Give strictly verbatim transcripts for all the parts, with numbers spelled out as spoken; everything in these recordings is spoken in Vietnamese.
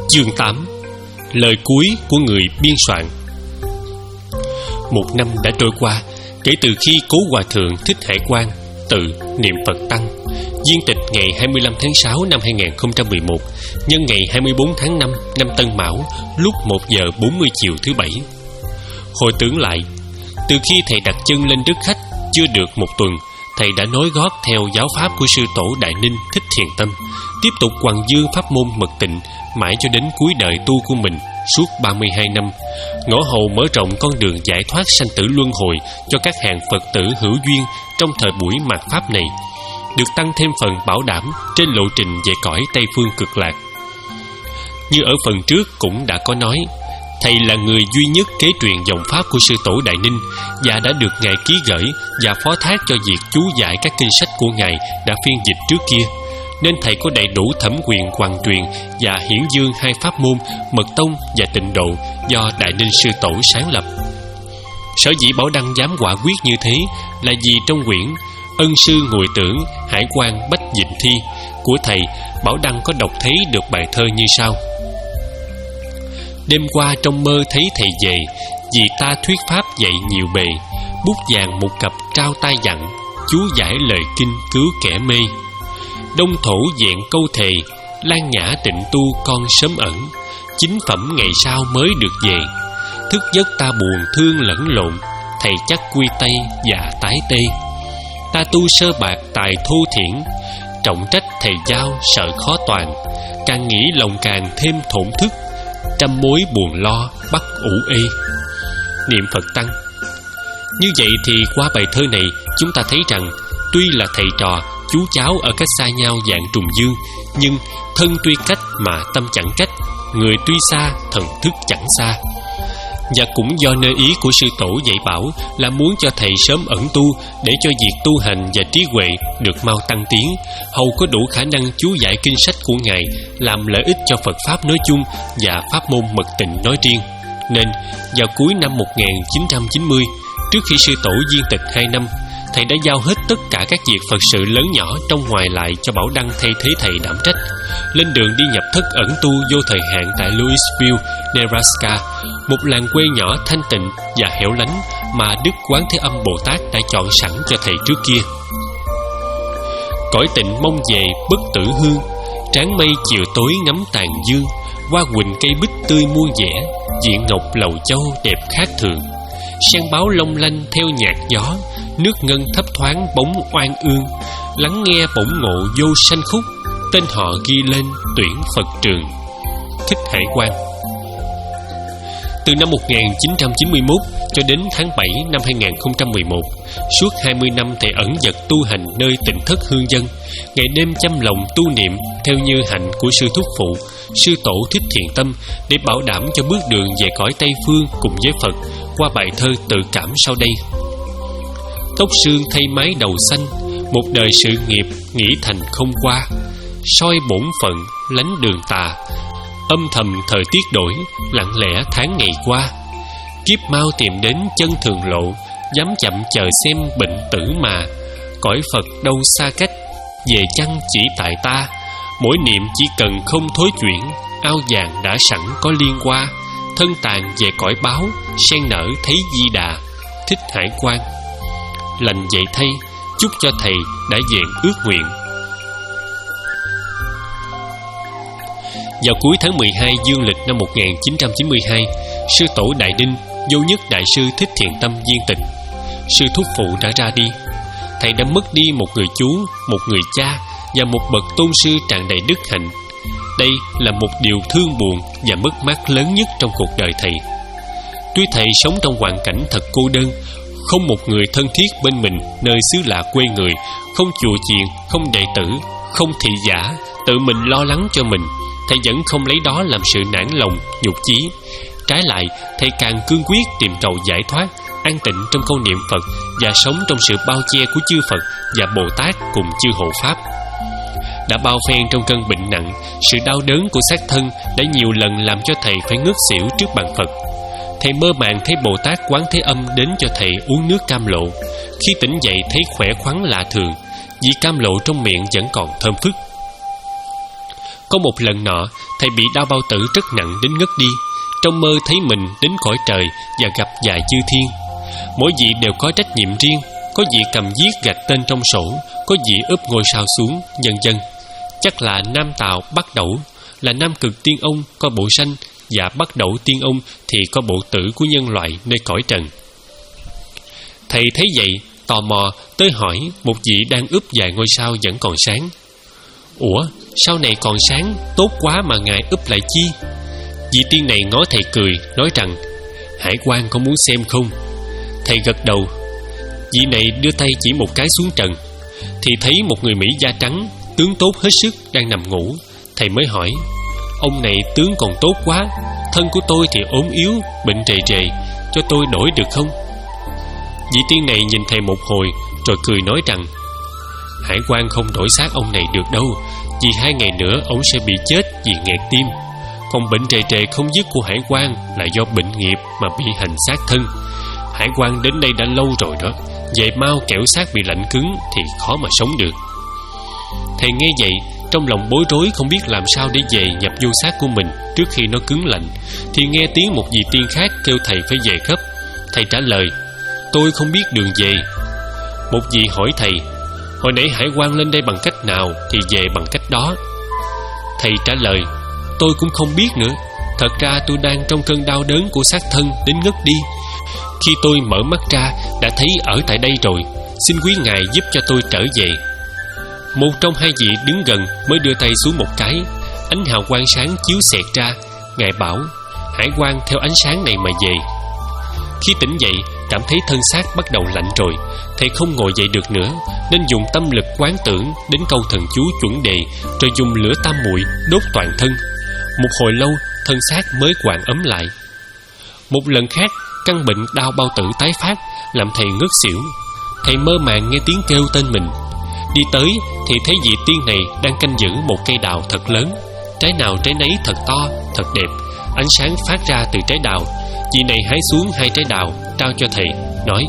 Chương tám. Lời cuối của người biên soạn. Một năm đã trôi qua kể từ khi Cố Hòa Thượng Thích Hải Quang tự niệm Phật Tăng viên tịch ngày hai mươi lăm tháng sáu năm hai nghìn không trăm mười một, nhân ngày hai mươi bốn tháng năm năm Tân Mão, lúc một giờ bốn mươi chiều thứ bảy. Hồi tưởng lại, từ khi thầy đặt chân lên đất khách chưa được một tuần, thầy đã nối gót theo giáo pháp của sư tổ Đại Ninh Thích Thiền Tâm, tiếp tục hoằng dương pháp môn mật tịnh mãi cho đến cuối đời tu của mình suốt ba mươi hai năm, ngõ hầu mở rộng con đường giải thoát sanh tử luân hồi cho các hàng Phật tử hữu duyên trong thời buổi mạt pháp này, được tăng thêm phần bảo đảm trên lộ trình về cõi Tây Phương Cực Lạc. Như ở phần trước cũng đã có nói, thầy là người duy nhất kế truyền dòng pháp của sư tổ Đại Ninh và đã được ngài ký gửi và phó thác cho việc chú giải các kinh sách của ngài đã phiên dịch trước kia, nên thầy có đầy đủ thẩm quyền hoàn truyền và hiển dương hai pháp môn mật tông và tịnh độ do Đại Ninh sư tổ sáng lập. Sở dĩ Bảo Đăng dám quả quyết như thế là vì trong quyển Ân sư ngồi tưởng Hải Quan Bách Dịnh Thi của thầy, Bảo Đăng có đọc thấy được bài thơ như sau: đêm qua trong mơ thấy thầy về, vì ta thuyết pháp dạy nhiều bề, bút vàng một cặp trao tay dặn, chú giải lời kinh cứu kẻ mê. Đông thổ vẹn câu thề, lan nhã tịnh tu con sớm ẩn, chính phẩm ngày sau mới được về. Thức giấc ta buồn thương lẫn lộn, thầy chắc quy tây và tái tê. Ta tu sơ bạc tài thô thiển, trọng trách thầy giao sợ khó toàn, càng nghĩ lòng càng thêm thổn thức, trăm mối buồn lo bắt ủ ê. Niệm Phật Tăng. Như vậy thì qua bài thơ này, chúng ta thấy rằng tuy là thầy trò, chú cháu ở cách xa nhau dạng trùng dương, nhưng thân tuy cách mà tâm chẳng cách, người tuy xa thần thức chẳng xa. Và cũng do nơi ý của sư tổ dạy bảo là muốn cho thầy sớm ẩn tu, để cho việc tu hành và trí huệ được mau tăng tiến, hầu có đủ khả năng chú giải kinh sách của ngài, làm lợi ích cho Phật pháp nói chung và pháp môn mật tịnh nói riêng. Nên vào cuối năm một nghìn chín trăm chín mươi, trước khi sư tổ viên tịch hai năm, thầy đã giao hết tất cả các việc Phật sự lớn nhỏ trong ngoài lại cho Bảo Đăng thay thế thầy đảm trách, lên đường đi nhập thất ẩn tu vô thời hạn tại Louisville, Nebraska, một làng quê nhỏ thanh tịnh và hẻo lánh mà Đức Quán Thế Âm Bồ Tát đã chọn sẵn cho thầy trước kia. Cõi tịnh mong về bất tử hương, tráng mây chiều tối ngắm tàn dương, hoa quỳnh cây bích tươi muôn vẻ, diện ngọc lầu châu đẹp khác thường. Sen báo long lanh theo nhạc gió, nước ngân thấp thoáng bóng oan ương, lắng nghe bổng ngộ vô sanh khúc, tên họ ghi lên tuyển Phật trường. Thích Hải Quang. Từ năm một nghìn chín trăm chín mươi mốt cho đến tháng bảy năm hai nghìn không trăm mười một, suốt hai mươi năm thầy ẩn dật tu hành nơi tịnh thất hương dân, ngày đêm chăm lòng tu niệm theo như hạnh của sư thúc phụ, sư tổ Thích Thiền Tâm, để bảo đảm cho bước đường về cõi Tây Phương cùng với Phật qua bài thơ tự cảm sau đây. Tóc sương thay mái đầu xanh, một đời sự nghiệp nghĩ thành không qua, soi bổn phận lánh đường tà, âm thầm thời tiết đổi, lặng lẽ tháng ngày qua. Kiếp mau tìm đến chân thường lộ, dám chậm chờ xem bệnh tử mà, cõi Phật đâu xa cách, về chăng chỉ tại ta. Mỗi niệm chỉ cần không thối chuyển, ao vàng đã sẵn có liên qua, thân tàn về cõi báo, sen nở thấy Di Đà. Thích Hải Quang. Lành vậy thay, chúc cho thầy đã vẹn ước nguyện. Vào cuối tháng mười hai dương lịch năm một nghìn chín trăm chín mươi hai, sư tổ Đại Ninh vô nhất đại sư Thích Thiền Tâm viên tịch. Sư thúc phụ đã ra đi. Thầy đã mất đi một người chú, một người cha và một bậc tôn sư tràn đầy đức hạnh. Đây là một điều thương buồn và mất mát lớn nhất trong cuộc đời thầy. Tuy thầy sống trong hoàn cảnh thật cô đơn, không một người thân thiết bên mình nơi xứ lạ quê người, không chùa chiền, không đệ tử, không thị giả, tự mình lo lắng cho mình, thầy vẫn không lấy đó làm sự nản lòng, nhục chí. Trái lại, thầy càng cương quyết tìm cầu giải thoát, an tịnh trong câu niệm Phật và sống trong sự bao che của chư Phật và Bồ Tát cùng chư hộ pháp. Đã bao phen trong cơn bệnh nặng, sự đau đớn của xác thân đã nhiều lần làm cho thầy phải ngất xỉu trước bàn Phật. Thầy mơ màng thấy Bồ Tát Quán Thế Âm đến cho thầy uống nước cam lộ. Khi tỉnh dậy thấy khỏe khoắn lạ thường, vì cam lộ trong miệng vẫn còn thơm phức. Có một lần nọ, thầy bị đau bao tử rất nặng đến ngất đi. Trong mơ thấy mình đến cõi trời và gặp vài chư thiên. Mỗi vị đều có trách nhiệm riêng. Có vị cầm viết gạch tên trong sổ, có vị úp ngôi sao xuống, vân vân. Chắc là Nam Tào Bắc Đẩu là Nam Cực Tiên Ông có bộ sanh, và Bắc Đẩu Tiên Ông thì có bộ tử của nhân loại nơi cõi trần. Thầy thấy vậy, tò mò tới hỏi một vị đang úp vài ngôi sao vẫn còn sáng: Ủa, sao này còn sáng, tốt quá mà ngài úp lại chi? Vị tiên này ngó thầy cười, nói rằng: Hải quan có muốn xem không? Thầy gật đầu. Vị này đưa tay chỉ một cái xuống trần, thì thấy một người Mỹ da trắng, tướng tốt hết sức, đang nằm ngủ. Thầy mới hỏi: Ông này tướng còn tốt quá, thân của tôi thì ốm yếu, bệnh trề trề, cho tôi đổi được không? Vị tiên này nhìn thầy một hồi, rồi cười nói rằng: Hải quan không đổi xác ông này được đâu, vì hai ngày nữa ông sẽ bị chết vì nghẹt tim. Còn bệnh trề trề không dứt của hải quan là do bệnh nghiệp mà bị hành xác thân. Hải quan đến đây đã lâu rồi đó, về mau kẻo xác bị lạnh cứng thì khó mà sống được. Thầy nghe vậy, trong lòng bối rối không biết làm sao để về nhập vô xác của mình trước khi nó cứng lạnh, thì nghe tiếng một vị tiên khác kêu thầy phải về gấp. Thầy trả lời: Tôi không biết đường về. Một vị hỏi thầy: Hồi nãy hải quan lên đây bằng cách nào thì về bằng cách đó. Thầy trả lời: Tôi cũng không biết nữa. Thật ra tôi đang trong cơn đau đớn của xác thân đến ngất đi. Khi tôi mở mắt ra đã thấy ở tại đây rồi. Xin quý ngài giúp cho tôi trở về. Một trong hai vị đứng gần mới đưa tay xuống một cái. Ánh hào quang sáng chiếu xẹt ra. Ngài bảo: Hải quan theo ánh sáng này mà về. Khi tỉnh dậy, cảm thấy thân xác bắt đầu lạnh rồi. Thầy không ngồi dậy được nữa, nên dùng tâm lực quán tưởng đến câu thần chú chuẩn đề, rồi dùng lửa tam muội đốt toàn thân. Một hồi lâu, thân xác mới hoàn ấm lại. Một lần khác, căn bệnh đau bao tử tái phát, làm thầy ngất xỉu. Thầy mơ màng nghe tiếng kêu tên mình. Đi tới thì thấy vị tiên này đang canh giữ một cây đào thật lớn. Trái nào trái nấy thật to, thật đẹp. Ánh sáng phát ra từ trái đào. Vị này hái xuống hai trái đào, trao cho thầy, nói: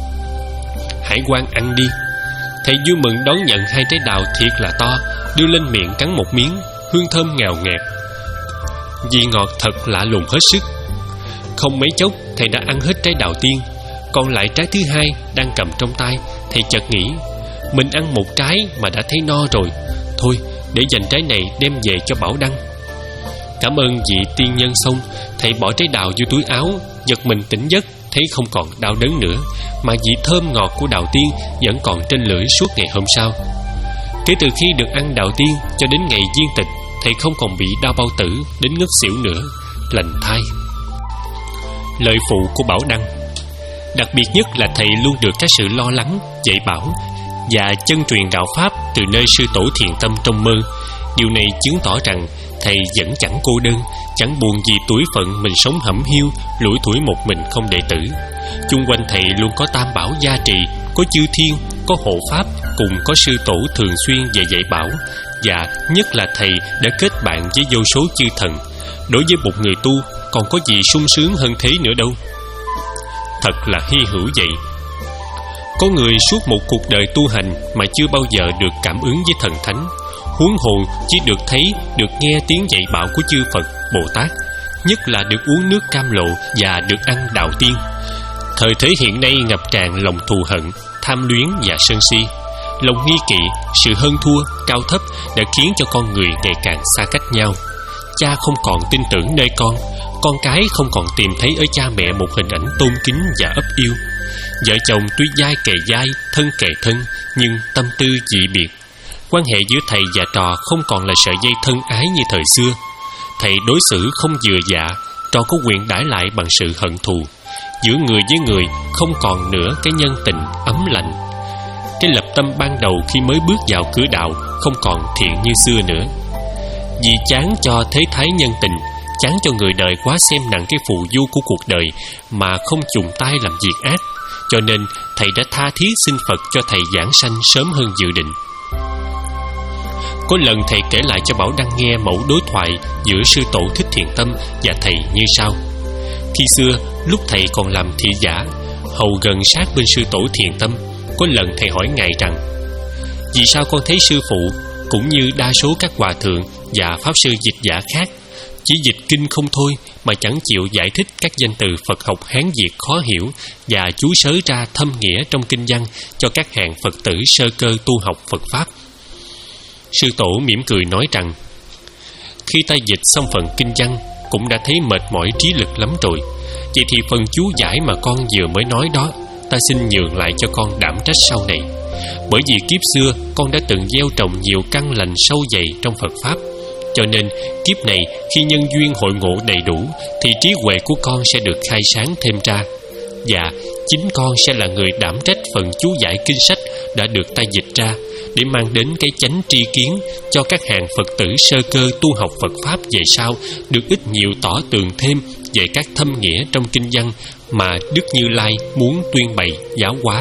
Hải quan ăn đi. Thầy vui mừng đón nhận hai trái đào thiệt là to, đưa lên miệng cắn một miếng, hương thơm ngào ngạt. Vị ngọt thật lạ lùng hết sức. Không mấy chốc, thầy đã ăn hết trái đào tiên. Còn lại trái thứ hai đang cầm trong tay. Thầy chợt nghĩ: Mình ăn một trái mà đã thấy no rồi. Thôi, để dành trái này đem về cho Bảo Đăng. Cảm ơn vị tiên nhân xong, thầy bỏ trái đào vô túi áo. Giật mình tỉnh giấc, thấy không còn đau đớn nữa, mà vị thơm ngọt của đào tiên vẫn còn trên lưỡi suốt ngày hôm sau. Kể từ khi được ăn đào tiên cho đến ngày viên tịch, thầy không còn bị đau bao tử đến ngất xỉu nữa. Lành thay. Lời phụ của Bảo Đăng. Đặc biệt nhất là thầy luôn được cái sự lo lắng, dạy bảo và chân truyền đạo pháp từ nơi sư tổ Thiền Tâm trong mơ. Điều này chứng tỏ rằng thầy vẫn chẳng cô đơn, chẳng buồn vì tuổi phận mình sống hẩm hiu, lủi thủi một mình không đệ tử. Chung quanh thầy luôn có tam bảo gia trì, có chư thiên, có hộ pháp, cùng có sư tổ thường xuyên về dạy bảo. Và nhất là thầy đã kết bạn với vô số chư thần. Đối với một người tu, còn có gì sung sướng hơn thế nữa đâu. Thật là hy hữu vậy. Có người suốt một cuộc đời tu hành mà chưa bao giờ được cảm ứng với thần thánh, huống hồ chỉ được thấy, được nghe tiếng dạy bảo của chư Phật, Bồ Tát, nhất là được uống nước cam lộ và được ăn đạo tiên. Thời thế hiện nay ngập tràn lòng thù hận, tham luyến và sân si. Lòng nghi kỵ, sự hơn thua, cao thấp đã khiến cho con người ngày càng xa cách nhau. Cha không còn tin tưởng nơi con, con cái không còn tìm thấy ở cha mẹ một hình ảnh tôn kính và ấp yêu. Vợ chồng tuy vai kề vai, thân kề thân, nhưng tâm tư dị biệt. Quan hệ giữa thầy và trò không còn là sợi dây thân ái như thời xưa. Thầy đối xử không vừa dạ, trò có quyền đãi lại bằng sự hận thù. Giữa người với người không còn nữa cái nhân tình ấm lạnh. Cái lập tâm ban đầu khi mới bước vào cửa đạo không còn thiện như xưa nữa. Vì chán cho thế thái nhân tình, chán cho người đời quá xem nặng cái phù du của cuộc đời mà không chùng tay làm việc ác, cho nên thầy đã tha thiết xin Phật cho thầy giảng sanh sớm hơn dự định. Có lần thầy kể lại cho Bảo Đăng nghe mẫu đối thoại giữa sư tổ Thích Thiền Tâm và thầy như sau. Khi xưa, lúc thầy còn làm thị giả, hầu gần sát bên sư tổ Thiền Tâm, có lần thầy hỏi ngài rằng: vì sao con thấy sư phụ cũng như đa số các hòa thượng và pháp sư dịch giả khác chỉ dịch kinh không thôi mà chẳng chịu giải thích các danh từ Phật học Hán Việt khó hiểu và chú sớ ra thâm nghĩa trong kinh văn cho các hàng Phật tử sơ cơ tu học Phật Pháp. Sư tổ mỉm cười nói rằng: khi ta dịch xong phần kinh văn cũng đã thấy mệt mỏi trí lực lắm rồi. Vậy thì phần chú giải mà con vừa mới nói đó, ta xin nhường lại cho con đảm trách sau này. Bởi vì kiếp xưa con đã từng gieo trồng nhiều căn lành sâu dày trong Phật Pháp, cho nên kiếp này khi nhân duyên hội ngộ đầy đủ thì trí huệ của con sẽ được khai sáng thêm ra. Và chính con sẽ là người đảm trách phần chú giải kinh sách đã được ta dịch ra, để mang đến cái chánh tri kiến cho các hàng Phật tử sơ cơ tu học Phật Pháp về sau được ít nhiều tỏ tường thêm về các thâm nghĩa trong kinh văn mà Đức Như Lai muốn tuyên bày giáo hóa.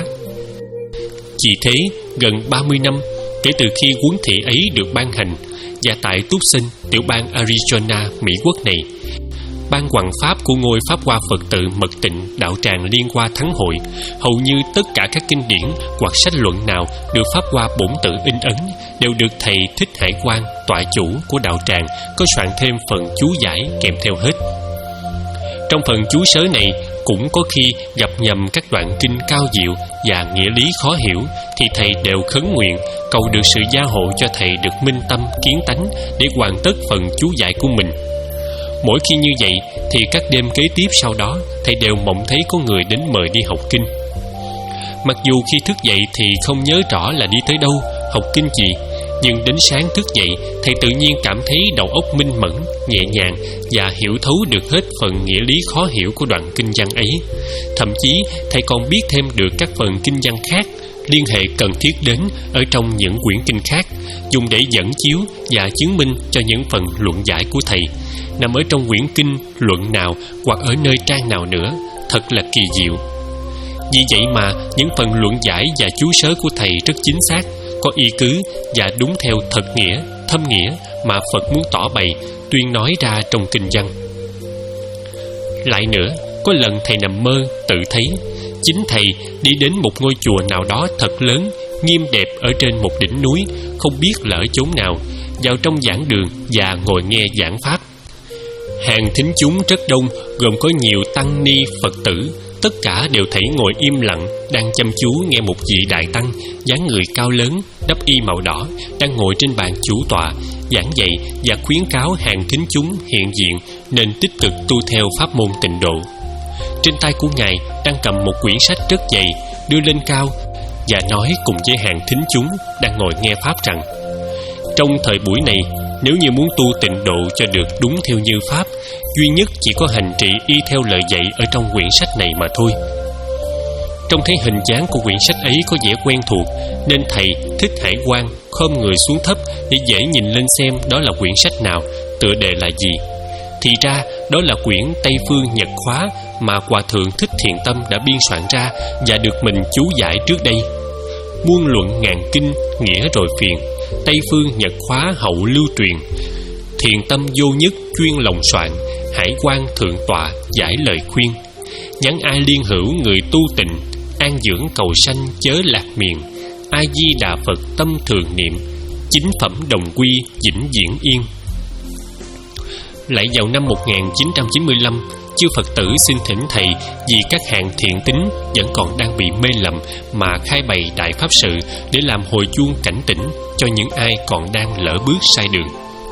Vì thế, gần ba mươi năm kể từ khi huấn thị ấy được ban hành, và tại Tucson, tiểu bang Arizona, Mỹ Quốc này, ban hoằng pháp của ngôi Pháp Hoa Phật tự Mật Tịnh đạo tràng Liên Hoa Thắng Hội, hầu như tất cả các kinh điển hoặc sách luận nào được Pháp Hoa Bổn Tự in ấn đều được thầy Thích Hải Quang, tọa chủ của đạo tràng, có soạn thêm phần chú giải kèm theo hết. Trong phần chú sớ này cũng có khi gặp nhầm các đoạn kinh cao diệu và nghĩa lý khó hiểu, thì thầy đều khấn nguyện cầu được sự gia hộ cho thầy được minh tâm kiến tánh để hoàn tất phần chú giải của mình. Mỗi khi như vậy thì các đêm kế tiếp sau đó, thầy đều mộng thấy có người đến mời đi học kinh. Mặc dù khi thức dậy thì không nhớ rõ là đi tới đâu, học kinh gì, nhưng đến sáng thức dậy, thầy tự nhiên cảm thấy đầu óc minh mẫn, nhẹ nhàng và hiểu thấu được hết phần nghĩa lý khó hiểu của đoạn kinh văn ấy. Thậm chí thầy còn biết thêm được các phần kinh văn khác, liên hệ cần thiết đến ở trong những quyển kinh khác, dùng để dẫn chiếu và chứng minh cho những phần luận giải của thầy, nằm ở trong quyển kinh luận nào hoặc ở nơi trang nào nữa. Thật là kỳ diệu. Vì vậy mà những phần luận giải và chú sớ của thầy rất chính xác, có ý cứ và đúng theo thật nghĩa, thâm nghĩa mà Phật muốn tỏ bày, tuyên nói ra trong kinh văn. Lại nữa, có lần thầy nằm mơ tự thấy chính thầy đi đến một ngôi chùa nào đó thật lớn, nghiêm đẹp ở trên một đỉnh núi, không biết là ở chốn nào, vào trong giảng đường và ngồi nghe giảng pháp. Hàng thính chúng rất đông, gồm có nhiều tăng ni Phật tử, tất cả đều thảy ngồi im lặng, đang chăm chú nghe một vị đại tăng dáng người cao lớn, đắp y màu đỏ, đang ngồi trên bàn chủ tọa giảng dạy và khuyến cáo hàng thính chúng hiện diện nên tích cực tu theo pháp môn tịnh độ. Trên tay của ngài đang cầm một quyển sách rất dày, đưa lên cao và nói cùng với hàng thính chúng đang ngồi nghe pháp rằng: trong thời buổi này, nếu như muốn tu tịnh độ cho được đúng theo như pháp, duy nhất chỉ có hành trì y theo lời dạy ở trong quyển sách này mà thôi. Trông thấy hình dáng của quyển sách ấy có vẻ quen thuộc, nên thầy Thích Hải Quang khom người xuống thấp để dễ nhìn lên xem đó là quyển sách nào, tựa đề là gì. Thì ra đó là quyển Tây Phương Nhật Khóa mà Hòa Thượng Thích Thiện Tâm đã biên soạn ra và được mình chú giải trước đây. Muôn luận ngàn kinh, nghĩa rồi phiền, Tây Phương Nhật Khóa hậu lưu truyền. Thiện Tâm vô nhất chuyên lòng soạn, Hải Quang thượng tọa giải lời khuyên. Nhắn ai liên hữu người tu tịnh, an dưỡng cầu sanh chớ lạc miền. A Di Đà Phật tâm thường niệm, chính phẩm đồng quy vĩnh viễn yên. Lại vào năm một nghìn chín trăm chín mươi lăm, chư Phật tử xin thỉnh thầy vì các hạng thiện tín vẫn còn đang bị mê lầm mà khai bày đại pháp sự để làm hồi chuông cảnh tỉnh cho những ai còn đang lỡ bước sai đường.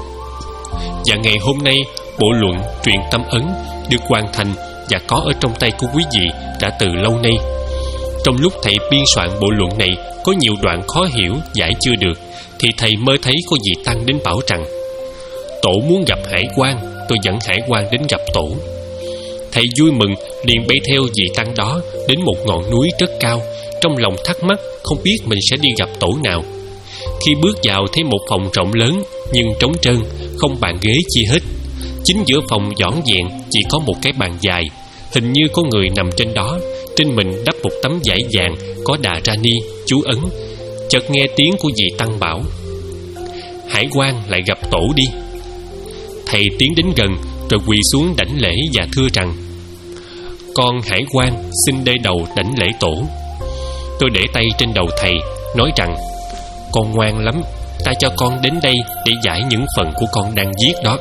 Và ngày hôm nay, bộ luận Truyền Tâm Ấn được hoàn thành và có ở trong tay của quý vị đã từ lâu nay. Trong lúc thầy biên soạn bộ luận này có nhiều đoạn khó hiểu giải chưa được, thì thầy mơ thấy có vị tăng đến bảo rằng: tổ muốn gặp Hải Quang, tôi dẫn Hải Quang đến gặp tổ. Thầy vui mừng liền bay theo vị tăng đó đến một ngọn núi rất cao, trong lòng thắc mắc không biết mình sẽ đi gặp tổ nào. Khi bước vào thấy một phòng rộng lớn nhưng trống trơn, không bàn ghế chi hết. Chính giữa phòng dõn dẹn chỉ có một cái bàn dài, hình như có người nằm trên đó, trên mình đắp một tấm vải vàng có Đà Ra Ni chú ấn. Chợt nghe tiếng của vị tăng bảo: Hải Quang lại gặp tổ đi. Thầy tiến đến gần rồi quỳ xuống đảnh lễ và thưa rằng: con Hải Quang xin đê đầu đảnh lễ tổ. Tôi để tay trên đầu thầy nói rằng: con ngoan lắm, ta cho con đến đây để giải những phần của con đang viết đó.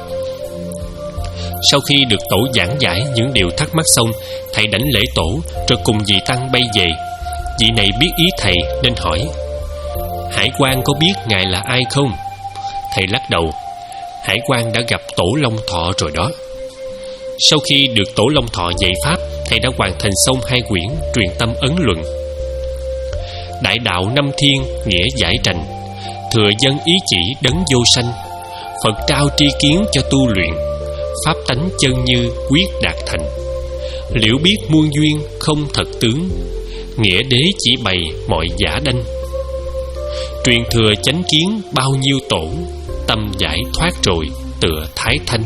Sau khi được tổ giảng giải những điều thắc mắc xong, thầy đảnh lễ tổ rồi cùng vị tăng bay về. Vị này biết ý thầy nên hỏi: Hải Quan có biết ngài là ai không? Thầy lắc đầu: Hải Quan đã gặp Tổ Long Thọ rồi đó. Sau khi được Tổ Long Thọ dạy pháp, thầy đã hoàn thành xong hai quyển Truyền Tâm Ấn Luận. Đại đạo năm thiên nghĩa giải trành, thừa dân ý chỉ đấng vô sanh. Phật trao tri kiến cho tu luyện, pháp tánh chân như quyết đạt thành. Liễu biết muôn duyên không thật tướng, nghĩa đế chỉ bày mọi giả đanh. Truyền thừa chánh kiến bao nhiêu tổ, tâm giải thoát rồi tựa thái thanh.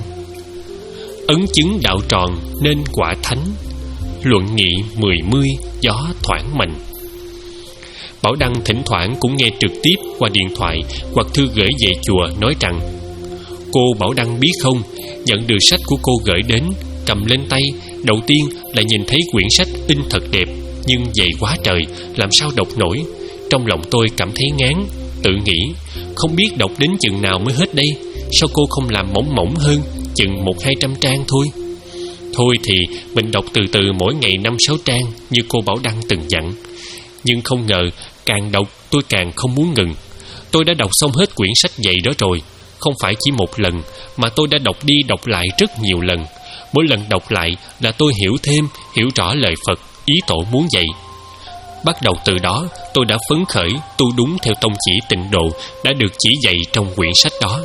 Ấn chứng đạo tròn nên quả thánh, luận nghị mười mươi gió thoảng mạnh. Bảo Đăng thỉnh thoảng cũng nghe trực tiếp qua điện thoại hoặc thư gửi về chùa nói rằng: Cô Bảo Đăng biết không, nhận được sách của cô gửi đến, cầm lên tay, đầu tiên là nhìn thấy quyển sách in thật đẹp, nhưng dày quá trời, làm sao đọc nổi. Trong lòng tôi cảm thấy ngán, tự nghĩ không biết đọc đến chừng nào mới hết đây. Sao cô không làm mỏng mỏng hơn, chừng một hai trăm trang thôi? Thôi thì mình đọc từ từ, mỗi ngày năm sáu trang như cô Bảo Đăng từng dặn. Nhưng không ngờ càng đọc tôi càng không muốn ngừng. Tôi đã đọc xong hết quyển sách dày đó rồi. Không phải chỉ một lần, mà tôi đã đọc đi đọc lại rất nhiều lần. Mỗi lần đọc lại là tôi hiểu thêm, hiểu rõ lời Phật, ý tổ muốn dạy. Bắt đầu từ đó, tôi đã phấn khởi tu đúng theo tông chỉ tịnh độ đã được chỉ dạy trong quyển sách đó.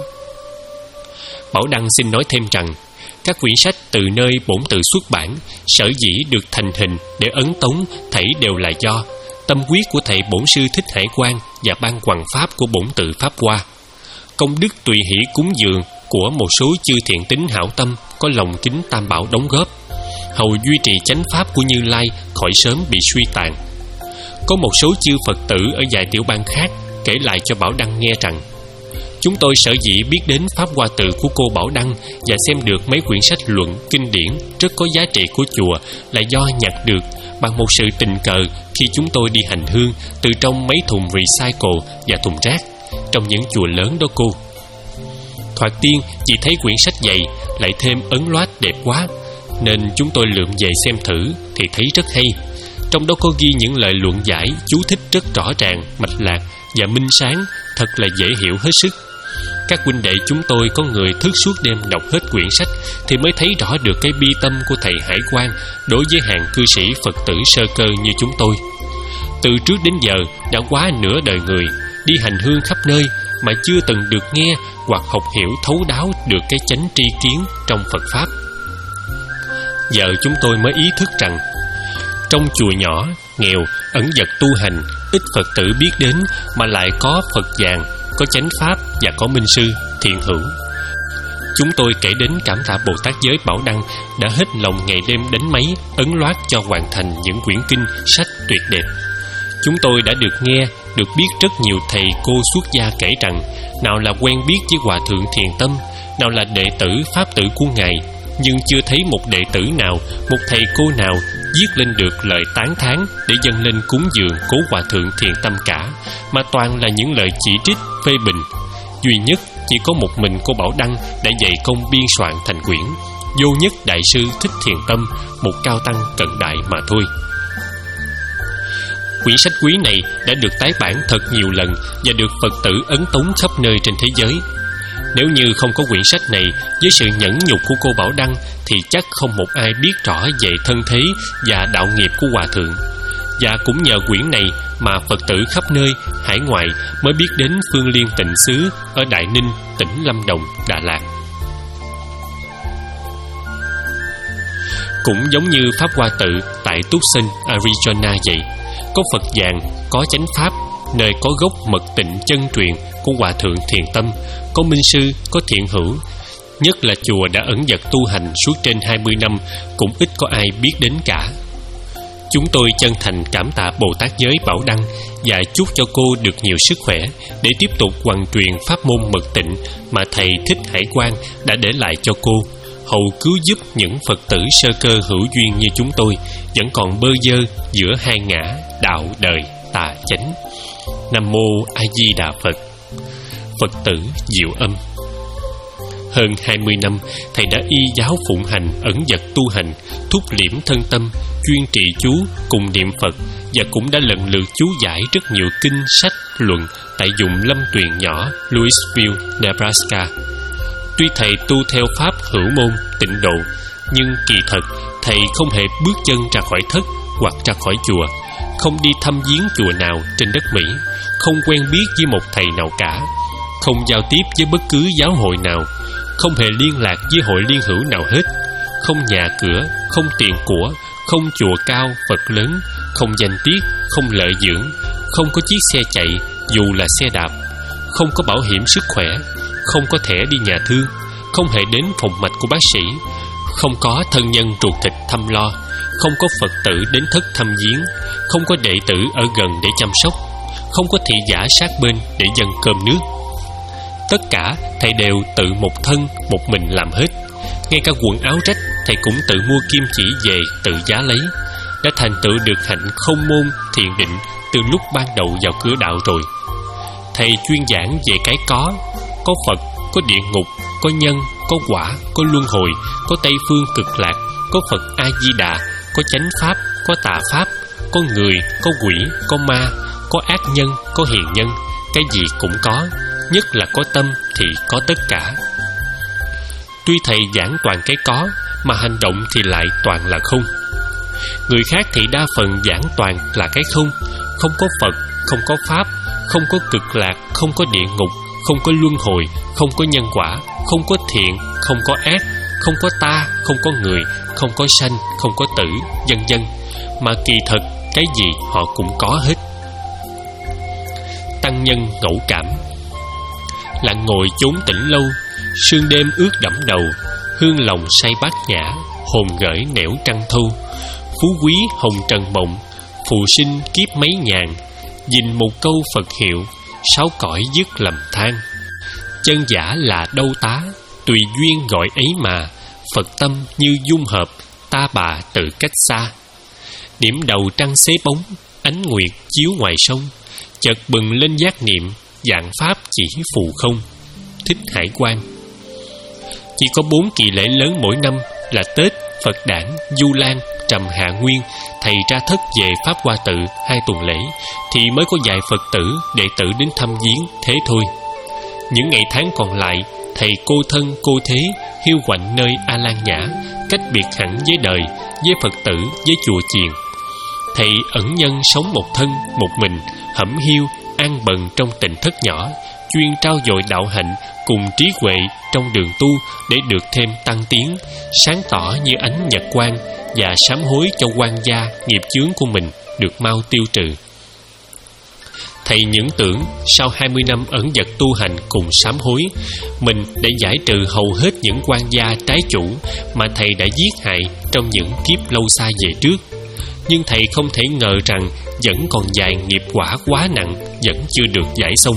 Bảo Đăng xin nói thêm rằng, các quyển sách từ nơi bổn tự xuất bản, sở dĩ được thành hình để ấn tống, thảy đều là do tâm quyết của thầy bổn sư Thích Hải Quan và ban hoằng pháp của bổn tự Pháp Hoa. Công đức tùy hỷ cúng dường của một số chư thiện tín hảo tâm có lòng kính Tam Bảo đóng góp, hầu duy trì chánh pháp của Như Lai khỏi sớm bị suy tàn. Có một số chư Phật tử ở vài tiểu bang khác kể lại cho Bảo Đăng nghe rằng, chúng tôi sở dĩ biết đến pháp hoa tự của cô Bảo Đăng và xem được mấy quyển sách luận kinh điển rất có giá trị của chùa là do nhặt được bằng một sự tình cờ khi chúng tôi đi hành hương từ trong mấy thùng recycle và thùng rác trong những chùa lớn đó cô. Thoạt tiên chỉ thấy quyển sách dày, lại thêm ấn loát đẹp quá, nên chúng tôi lượm về xem thử thì thấy rất hay. Trong đó có ghi những lời luận giải, chú thích rất rõ ràng, mạch lạc và minh sáng, thật là dễ hiểu hết sức. Các huynh đệ chúng tôi có người thức suốt đêm đọc hết quyển sách thì mới thấy rõ được cái bi tâm của thầy Hải Quan đối với hàng cư sĩ Phật tử sơ cơ như chúng tôi. Từ trước đến giờ đã quá nửa đời người đi hành hương khắp nơi mà chưa từng được nghe hoặc học hiểu thấu đáo được cái chánh tri kiến trong Phật Pháp. Giờ chúng tôi mới ý thức rằng trong chùa nhỏ, nghèo, ẩn dật tu hành, ít Phật tử biết đến mà lại có Phật vàng, có chánh Pháp và có minh sư, thiện hữu. Chúng tôi kể đến cảm tạ Bồ Tát giới Bảo Đăng đã hết lòng ngày đêm đánh máy, ấn loát cho hoàn thành những quyển kinh, sách tuyệt đẹp. Chúng tôi đã được nghe, được biết rất nhiều thầy cô xuất gia kể rằng nào là quen biết với Hòa Thượng Thiền Tâm, nào là đệ tử Pháp tử của Ngài, nhưng chưa thấy một đệ tử nào, một thầy cô nào viết lên được lời tán thán để dâng lên cúng dường cố Hòa Thượng Thiền Tâm cả, mà toàn là những lời chỉ trích, phê bình. Duy nhất chỉ có một mình cô Bảo Đăng đã dày công biên soạn thành quyển Vô Nhất Đại Sư Thích Thiền Tâm, một cao tăng cận đại mà thôi. Quyển sách quý này đã được tái bản thật nhiều lần và được Phật tử ấn tống khắp nơi trên thế giới. Nếu như không có quyển sách này, với sự nhẫn nhục của cô Bảo Đăng thì chắc không một ai biết rõ về thân thế và đạo nghiệp của Hòa Thượng. Và cũng nhờ quyển này mà Phật tử khắp nơi, hải ngoại mới biết đến Phương Liên Tịnh Xứ ở Đại Ninh, tỉnh Lâm Đồng, Đà Lạt. Cũng giống như Pháp Hoa Tự tại Tucson, Arizona vậy, có Phật vàng, có chánh Pháp, nơi có gốc mật tịnh chân truyền của Hòa Thượng Thiền Tâm, có minh sư, có thiện hữu. Nhất là chùa đã ẩn dật tu hành suốt trên hai mươi năm, cũng ít có ai biết đến cả. Chúng tôi chân thành cảm tạ Bồ Tát giới Bảo Đăng và chúc cho cô được nhiều sức khỏe để tiếp tục hoàn truyền pháp môn mật tịnh mà thầy Thích Hải Quan đã để lại cho cô, hầu cứu giúp những Phật tử sơ cơ hữu duyên như chúng tôi vẫn còn bơ vơ giữa hai ngã đạo đời tà chánh. Nam mô A Di Đà Phật. Phật tử Diệu Âm. Hơn hai mươi năm, thầy đã y giáo phụng hành, ẩn dật tu hành, thúc liễm thân tâm, chuyên trì chú cùng niệm Phật, và cũng đã lần lượt chú giải rất nhiều kinh sách luận tại vùng lâm tuyền nhỏ Louisville, Nebraska. Tuy thầy tu theo pháp hữu môn tịnh độ, nhưng kỳ thật thầy không hề bước chân ra khỏi thất hoặc ra khỏi chùa, không đi thăm viếng chùa nào trên đất Mỹ, không quen biết với một thầy nào cả, không giao tiếp với bất cứ giáo hội nào, không hề liên lạc với hội liên hữu nào hết, không nhà cửa, không tiền của, không chùa cao Phật lớn, không danh tiết, không lợi dưỡng, không có chiếc xe chạy dù là xe đạp, không có bảo hiểm sức khỏe, không có thẻ đi nhà thương, không hề đến phòng mạch của bác sĩ, không có thân nhân ruột thịt thăm lo, không có Phật tử đến thất thăm viếng, không có đệ tử ở gần để chăm sóc, không có thị giả sát bên để dâng cơm nước. Tất cả thầy đều tự một thân một mình làm hết. Ngay cả quần áo rách thầy cũng tự mua kim chỉ về tự giá lấy. Đã thành tựu được hạnh không môn thiền định từ lúc ban đầu vào cửa đạo rồi. Thầy chuyên giảng về cái có, có Phật, có địa ngục, có nhân, có quả, có luân hồi, có Tây phương cực lạc, có Phật A Di Đà, có chánh pháp, có tà pháp, có người, có quỷ, có ma, có ác nhân, có hiền nhân, cái gì cũng có, nhất là có tâm thì có tất cả. Tuy thầy giảng toàn cái có, mà hành động thì lại toàn là không. Người khác thì đa phần giảng toàn là cái không, không có Phật, không có pháp, không có cực lạc, không có địa ngục, không có luân hồi, không có nhân quả, không có thiện, không có ác, không có ta, không có người, không có sanh, không có tử, vân vân. Mà kỳ thật cái gì họ cũng có hết. Tăng nhân ngẫu cảm. Lặng ngồi chốn tĩnh lâu, sương đêm ướt đẫm đầu, hương lòng say bát nhã, hồn gởi nẻo trăng thu. Phú quý hồng trần mộng, phù sinh kiếp mấy ngàn, dình một câu Phật hiệu, sáu cõi dứt lầm than. Chân giả là đâu tá, tùy duyên gọi ấy mà, Phật tâm như dung hợp, ta bà từ cách xa. Điểm đầu trăng xế bóng, ánh nguyệt chiếu ngoài sông, chợt bừng lên giác niệm, dạng pháp chỉ phù không. Thích Hải Quang. Chỉ có bốn kỳ lễ lớn mỗi năm là Tết, Phật Đản, Du Lan, Trầm Hạ Nguyên, thầy ra thất về Pháp Hoa Tự hai tuần lễ, thì mới có vài Phật tử, đệ tử đến thăm viếng, thế thôi. Những ngày tháng còn lại, thầy cô thân cô thế, hiu quạnh nơi A Lan Nhã, cách biệt hẳn với đời, với Phật tử, với chùa chiền. Thầy ẩn nhân sống một thân, một mình, hẩm hiu, an bần trong tỉnh thất nhỏ, chuyên trao dồi đạo hạnh cùng trí huệ trong đường tu để được thêm tăng tiến, sáng tỏ như ánh nhật quang, và sám hối cho oan gia nghiệp chướng của mình được mau tiêu trừ. Thầy những tưởng sau hai mươi năm ẩn dật tu hành cùng sám hối, mình đã giải trừ hầu hết những oan gia trái chủ mà thầy đã giết hại trong những kiếp lâu xa về trước. Nhưng thầy không thể ngờ rằng vẫn còn vài nghiệp quả quá nặng vẫn chưa được giải xong.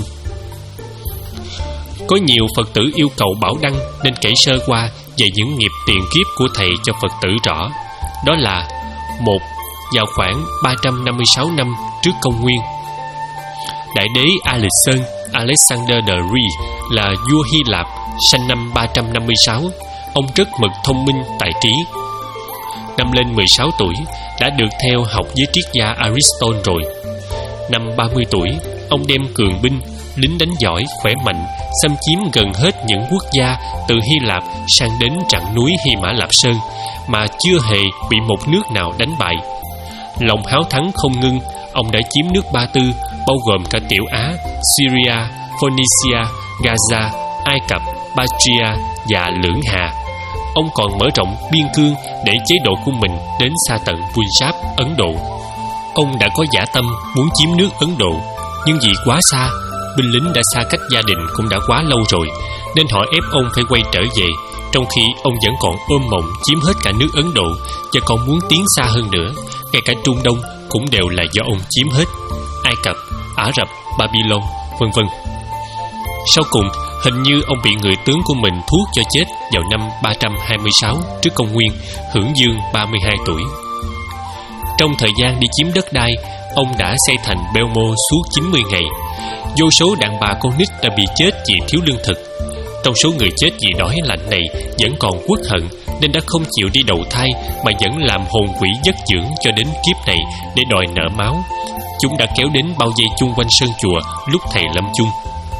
Có nhiều Phật tử yêu cầu bảo đăng, nên kể sơ qua về những nghiệp tiền kiếp của thầy cho Phật tử rõ. Đó là: một. Vào khoảng ba trăm năm mươi sáu năm trước công nguyên, Đại đế Alexander, Alexander the Great là vua Hy Lạp, sanh năm ba trăm năm mươi sáu. Ông rất mực thông minh, tài trí. Năm lên mười sáu tuổi, đã được theo học với triết gia Aristotle rồi. Năm ba mươi tuổi, ông đem cường binh, lính đánh giỏi, khỏe mạnh, xâm chiếm gần hết những quốc gia từ Hy Lạp sang đến chặng núi Hy Mã Lạp Sơn, mà chưa hề bị một nước nào đánh bại. Lòng háo thắng không ngưng, ông đã chiếm nước Ba Tư, bao gồm cả Tiểu Á, Syria, Phoenicia, Gaza, Ai Cập, Bactria và Lưỡng Hà. Ông còn mở rộng biên cương để chế độ của mình đến xa tận Punjab, Ấn Độ. Ông đã có dã tâm muốn chiếm nước Ấn Độ, nhưng vì quá xa, binh lính đã xa cách gia đình cũng đã quá lâu rồi, nên họ ép ông phải quay trở về, trong khi ông vẫn còn ôm mộng chiếm hết cả nước Ấn Độ, và còn muốn tiến xa hơn nữa. Ngay cả Trung Đông cũng đều là do ông chiếm hết: Ai Cập, Ả Rập, Babylon, vân vân. Sau cùng, hình như ông bị người tướng của mình thuốc cho chết vào năm ba trăm hai mươi sáu trước công nguyên, hưởng dương ba mươi hai tuổi. Trong thời gian đi chiếm đất đai, ông đã xây thành Belmo suốt chín mươi ngày, Vô số đàn bà con nít đã bị chết vì thiếu lương thực. Trong số người chết vì đói lạnh này vẫn còn uất hận, nên đã không chịu đi đầu thai mà vẫn làm hồn quỷ giấc dưỡng cho đến kiếp này để đòi nợ máu. Chúng đã kéo đến bao vây chung quanh sân chùa lúc thầy lâm chung.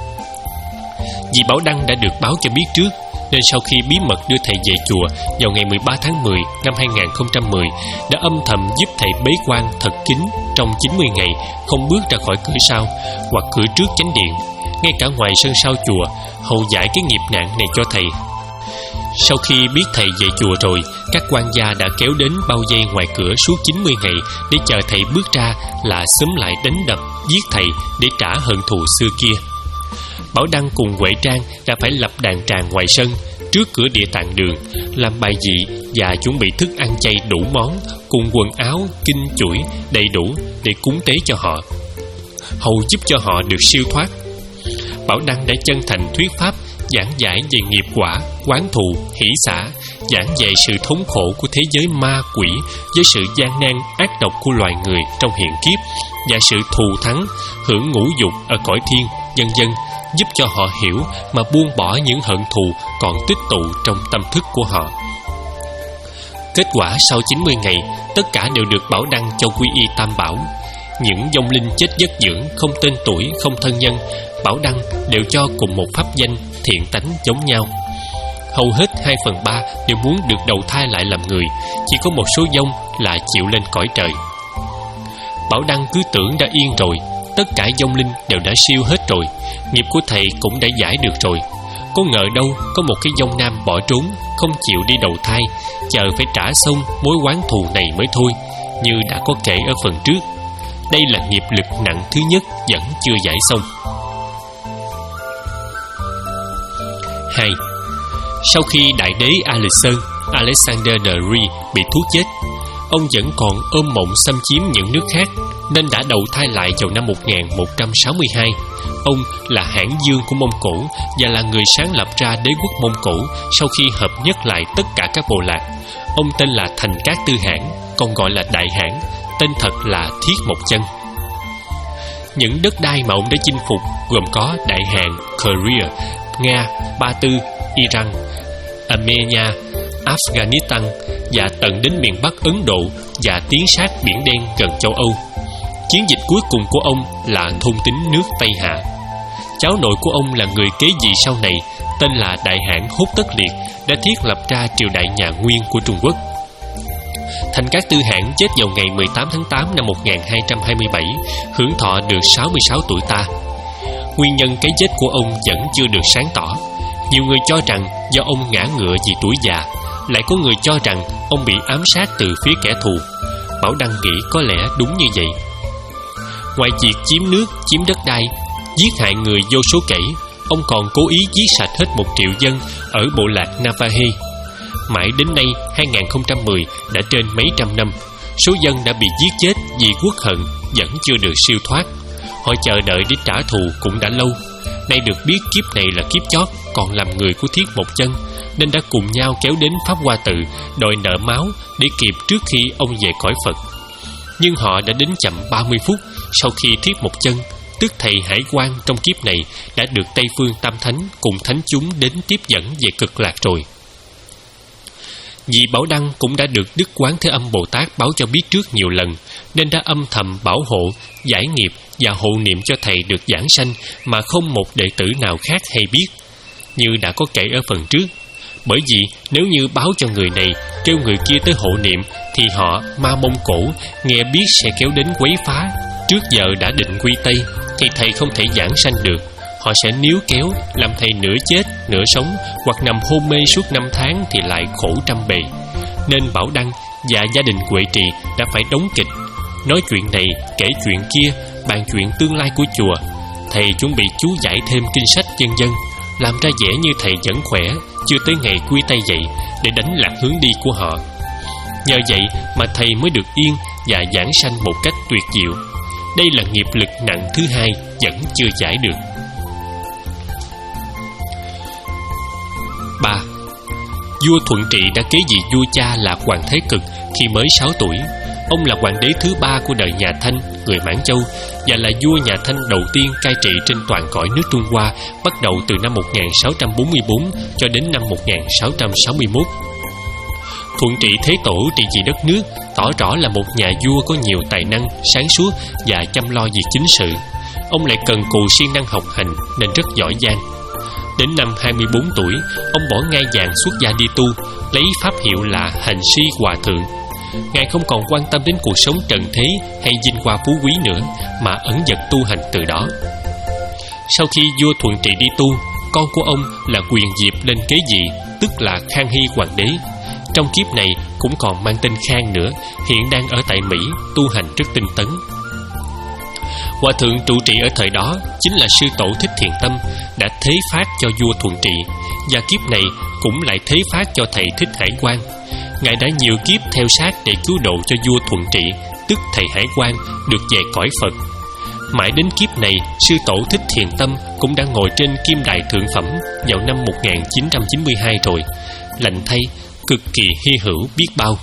Vì Bảo Đăng đã được báo cho biết trước, nên sau khi bí mật đưa thầy về chùa vào ngày mười ba tháng mười năm hai nghìn không trăm mười, đã âm thầm giúp thầy bế quan thật kín trong chín mươi ngày, không bước ra khỏi cửa sau hoặc cửa trước chánh điện, ngay cả ngoài sân sau chùa, hầu giải cái nghiệp nạn này cho thầy. Sau khi biết thầy về chùa rồi, các quan gia đã kéo đến bao vây ngoài cửa suốt chín mươi ngày để chờ thầy bước ra là xúm lại đánh đập, giết thầy để trả hận thù xưa kia. Bảo Đăng cùng Huệ Trang đã phải lập đàn tràng ngoài sân trước cửa Địa Tạng Đường, làm bài vị và chuẩn bị thức ăn chay đủ món, cùng quần áo, kinh chuỗi đầy đủ để cúng tế cho họ, hầu giúp cho họ được siêu thoát. Bảo Đăng đã chân thành thuyết pháp, giảng giải về nghiệp quả, oán thù, hỷ xả, giảng về sự thống khổ của thế giới ma quỷ với sự gian nan ác độc của loài người trong hiện kiếp và sự thù thắng, hưởng ngũ dục ở cõi thiên, vân vân, giúp cho họ hiểu mà buông bỏ những hận thù còn tích tụ trong tâm thức của họ. Kết quả sau chín mươi ngày, tất cả đều được Bảo Đăng cho quy y Tam Bảo. Những vong linh chết giấc dưỡng, không tên tuổi, không thân nhân, Bảo Đăng đều cho cùng một pháp danh thiện tánh giống nhau. Hầu hết hai phần ba đều muốn được đầu thai lại làm người, chỉ có một số vong là chịu lên cõi trời. Bảo Đăng cứ tưởng đã yên rồi, tất cả vong linh đều đã siêu hết rồi, nghiệp của thầy cũng đã giải được rồi. Có ngờ đâu có một cái vong nam bỏ trốn, không chịu đi đầu thai, chờ phải trả xong mối oán thù này mới thôi, như đã có kể ở phần trước. Đây là nghiệp lực nặng thứ nhất vẫn chưa giải xong. Hai. Sau khi đại đế Alexander, Alexander the Great bị thuốc chết, ông vẫn còn ôm mộng xâm chiếm những nước khác, nên đã đầu thai lại vào năm một nghìn một trăm sáu mươi hai. Ông là Hãn Dương của Mông Cổ và là người sáng lập ra đế quốc Mông Cổ sau khi hợp nhất lại tất cả các bộ lạc. Ông tên là Thành Cát Tư Hãn, còn gọi là Đại Hãn, tên thật là Thiết Mộc Chân. Những đất đai mà ông đã chinh phục gồm có Đại Hàn, Korea, Nga, Ba Tư, Iran, Armenia, Afghanistan và tận đến miền Bắc Ấn Độ và tiến sát Biển Đen gần châu Âu. Chiến dịch cuối cùng của ông là thôn tính nước Tây Hạ. Cháu nội của ông là người kế vị sau này, tên là Đại Hãn Hốt Tất Liệt, đã thiết lập ra triều đại nhà Nguyên của Trung Quốc. Thành Cát Tư Hãn chết vào ngày mười tám tháng tám năm một nghìn hai trăm hai mươi bảy, hưởng thọ được sáu mươi sáu tuổi ta. Nguyên nhân cái chết của ông vẫn chưa được sáng tỏ. Nhiều người cho rằng do ông ngã ngựa vì tuổi già, lại có người cho rằng ông bị ám sát từ phía kẻ thù. Bảo Đăng nghĩ có lẽ đúng như vậy. Ngoài việc chiếm nước, chiếm đất đai, giết hại người vô số kể, ông còn cố ý giết sạch hết một triệu dân ở bộ lạc Navahe. Mãi đến nay hai nghìn không trăm mười đã trên mấy trăm năm, số dân đã bị giết chết vì uất hận vẫn chưa được siêu thoát. Họ chờ đợi để trả thù cũng đã lâu. Nay được biết kiếp này là kiếp chót còn làm người của Thiết Mộc Chân, nên đã cùng nhau kéo đến Pháp Hoa Tự đòi nợ máu để kịp trước khi ông về cõi Phật. Nhưng họ đã đến chậm ba mươi phút sau khi Thiết Mộc Chân, tức thầy Hải Quan trong kiếp này, đã được Tây Phương Tam Thánh cùng thánh chúng đến tiếp dẫn về Cực Lạc rồi. Vì Bảo Đăng cũng đã được Đức Quán Thế Âm Bồ Tát báo cho biết trước nhiều lần, nên đã âm thầm bảo hộ, giải nghiệp và hộ niệm cho thầy được giảng sanh mà không một đệ tử nào khác hay biết, như đã có kể ở phần trước. Bởi vì nếu như báo cho người này, kêu người kia tới hộ niệm, thì họ, ma Mông Cổ, nghe biết sẽ kéo đến quấy phá. Trước giờ đã định quy Tây, thì thầy không thể giảng sanh được. Họ sẽ níu kéo, làm thầy nửa chết, nửa sống, hoặc nằm hôn mê suốt năm tháng thì lại khổ trăm bề. Nên Bảo Đăng và gia đình Huệ Trì đã phải đóng kịch, nói chuyện này, kể chuyện kia, bàn chuyện tương lai của chùa. Thầy chuẩn bị chú giải thêm kinh sách vân vân, làm ra vẻ như thầy vẫn khỏe, chưa tới ngày quy tay dậy, để đánh lạc hướng đi của họ. Nhờ vậy mà thầy mới được yên và giảng sanh một cách tuyệt diệu. Đây là nghiệp lực nặng thứ hai vẫn chưa giải được. Ba. Vua Thuận Trị đã kế vị vua cha là Hoàng Thế Cực khi mới sáu tuổi. Ông là hoàng đế thứ ba của đời nhà Thanh, người Mãn Châu và là vua nhà Thanh đầu tiên cai trị trên toàn cõi nước Trung Hoa, bắt đầu từ năm một nghìn sáu trăm bốn mươi bốn cho đến năm một nghìn sáu trăm sáu mươi mốt. Thuận Trị Thế Tổ trị trị đất nước, tỏ rõ là một nhà vua có nhiều tài năng, sáng suốt và chăm lo việc chính sự. Ông lại cần cù siêng năng học hành nên rất giỏi giang. Đến năm hai mươi bốn tuổi, ông bỏ ngai vàng xuất gia đi tu, lấy pháp hiệu là Hành Si Hòa Thượng. Ngài không còn quan tâm đến cuộc sống trần thế hay vinh hoa phú quý nữa, mà ẩn dật tu hành từ đó. Sau khi vua Thuận Trị đi tu, con của ông là Quyền Diệp lên kế vị, tức là Khang Hy Hoàng đế. Trong kiếp này cũng còn mang tên Khang nữa, hiện đang ở tại Mỹ, tu hành rất tinh tấn. Hòa thượng trụ trì ở thời đó chính là sư tổ Thích Thiện Tâm, đã thế phát cho vua Thuận Trị, và kiếp này cũng lại thế phát cho thầy Thích Hải Quang. Ngài đã nhiều kiếp theo sát để cứu độ cho vua Thuận Trị, tức thầy Hải Quang, được về cõi Phật. Mãi đến kiếp này, sư tổ Thích Thiện Tâm cũng đã ngồi trên kim đài thượng phẩm vào năm một nghìn chín trăm chín mươi hai rồi. Lành thay, cực kỳ hy hữu biết bao.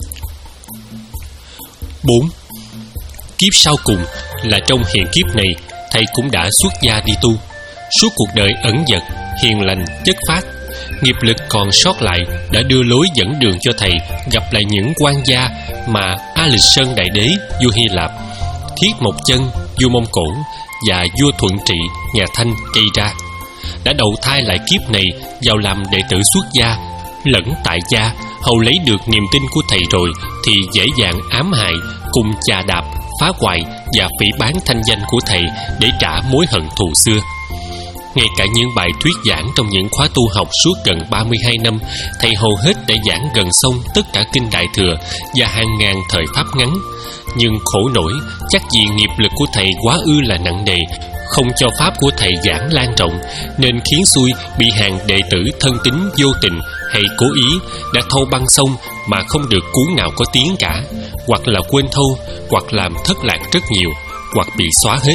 Bốn. Kiếp sau cùng là trong hiện kiếp này, thầy cũng đã xuất gia đi tu. Suốt cuộc đời ẩn dật, hiền lành, chất phác, nghiệp lực còn sót lại đã đưa lối dẫn đường cho thầy gặp lại những quan gia mà A Lịch Sơn Đại Đế, vua Hy Lạp, Thiết Mộc Chân, vua Mông Cổ và vua Thuận Trị, nhà Thanh gây ra. Đã đầu thai lại kiếp này vào làm đệ tử xuất gia lẫn tại gia, hầu lấy được niềm tin của thầy rồi thì dễ dàng ám hại, cùng chà đạp, phá hoại và phỉ báng thanh danh của thầy để trả mối hận thù xưa. Ngay cả những bài thuyết giảng trong những khóa tu học suốt gần ba mươi hai năm, thầy hầu hết đã giảng gần xong tất cả kinh Đại Thừa và hàng ngàn thời pháp ngắn. Nhưng khổ nổi, chắc vì nghiệp lực của thầy quá ư là nặng nề, không cho pháp của thầy giảng lan rộng, nên khiến xui bị hàng đệ tử thân tín vô tình hay cố ý đã thâu băng sông mà không được cuốn nào có tiếng cả, hoặc là quên thâu, hoặc làm thất lạc rất nhiều, hoặc bị xóa hết.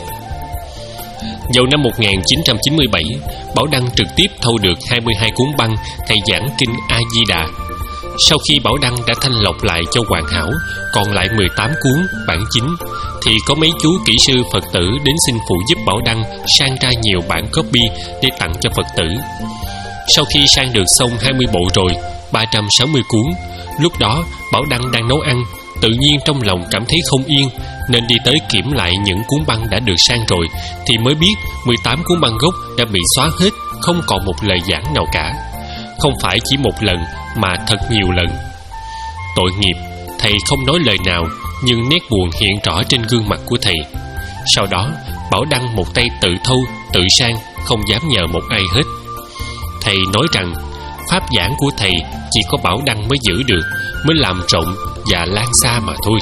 Vào năm một nghìn chín trăm chín mươi bảy, Bảo Đăng trực tiếp thâu được hai mươi hai cuốn băng thầy giảng kinh A Di Đà. Sau khi Bảo Đăng đã thanh lọc lại cho hoàn hảo, còn lại mười tám cuốn bản chính, thì có mấy chú kỹ sư Phật tử đến xin phụ giúp Bảo Đăng sang ra nhiều bản copy để tặng cho Phật tử. Sau khi sang được xong hai mươi bộ rồi, ba trăm sáu mươi cuốn, lúc đó Bảo Đăng đang nấu ăn, tự nhiên trong lòng cảm thấy không yên, nên đi tới kiểm lại những cuốn băng đã được sang rồi, thì mới biết mười tám cuốn băng gốc đã bị xóa hết, không còn một lời giảng nào cả. Không phải chỉ một lần, mà thật nhiều lần. Tội nghiệp, thầy không nói lời nào, nhưng nét buồn hiện rõ trên gương mặt của thầy. Sau đó, Bảo Đăng một tay tự thâu, tự sang, không dám nhờ một ai hết. Thầy nói rằng, pháp giảng của thầy chỉ có Bảo Đăng mới giữ được, mới làm rộng và lan xa mà thôi.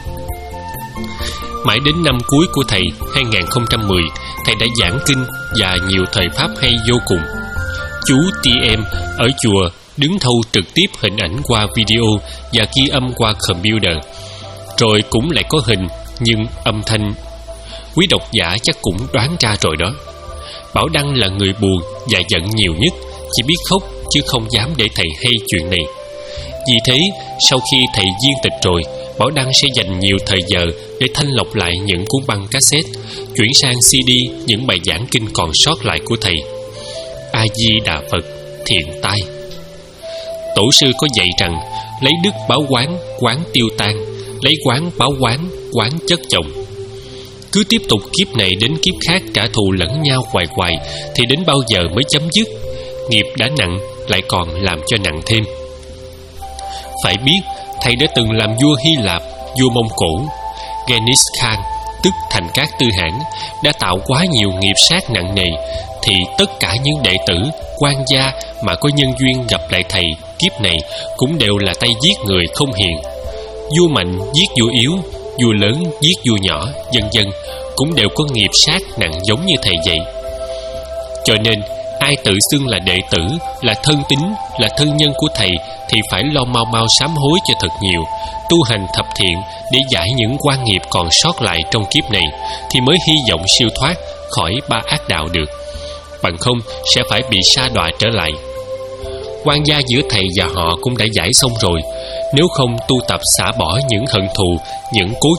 Mãi đến năm cuối của thầy, hai nghìn không trăm mười, thầy đã giảng kinh và nhiều thời pháp hay vô cùng. Chú tê em ở chùa đứng thâu trực tiếp hình ảnh qua video và ghi âm qua computer. Rồi cũng lại có hình, nhưng âm thanh quý độc giả chắc cũng đoán ra rồi đó. Bảo Đăng là người buồn và giận nhiều nhất, chỉ biết khóc chứ không dám để thầy hay chuyện này. Vì thế, sau khi thầy viên tịch rồi, Bảo Đăng sẽ dành nhiều thời giờ để thanh lọc lại những cuốn băng cassette, chuyển sang xê đê những bài giảng kinh còn sót lại của thầy. A Di Đà Phật, thiện tai. Tổ sư có dạy rằng, lấy đức báo quán, quán tiêu tan; lấy quán báo quán, quán chất chồng. Cứ tiếp tục kiếp này đến kiếp khác trả thù lẫn nhau hoài hoài, thì đến bao giờ mới chấm dứt? Nghiệp đã nặng lại còn làm cho nặng thêm. Phải biết, thầy đã từng làm vua Hy Lạp, vua Mông Cổ. Genghis Khan, tức Thành Cát Tư Hãn, đã tạo quá nhiều nghiệp sát nặng nề, thì tất cả những đệ tử, quan gia mà có nhân duyên gặp lại thầy kiếp này cũng đều là tay giết người không hiền. Vua mạnh giết vua yếu, vua lớn giết vua nhỏ, vân vân, cũng đều có nghiệp sát nặng giống như thầy vậy. Cho nên, ai tự xưng là đệ tử, là thân tín, là thân nhân của thầy thì phải lo mau mau sám hối cho thật nhiều, tu hành thập thiện để giải những quan nghiệp còn sót lại trong kiếp này, thì mới hy vọng siêu thoát khỏi ba ác đạo được. Bằng không sẽ phải bị sa đọa trở lại. Quan gia giữa thầy và họ cũng đã giải xong rồi. Nếu không tu tập xả bỏ những hận thù, những cố chấp,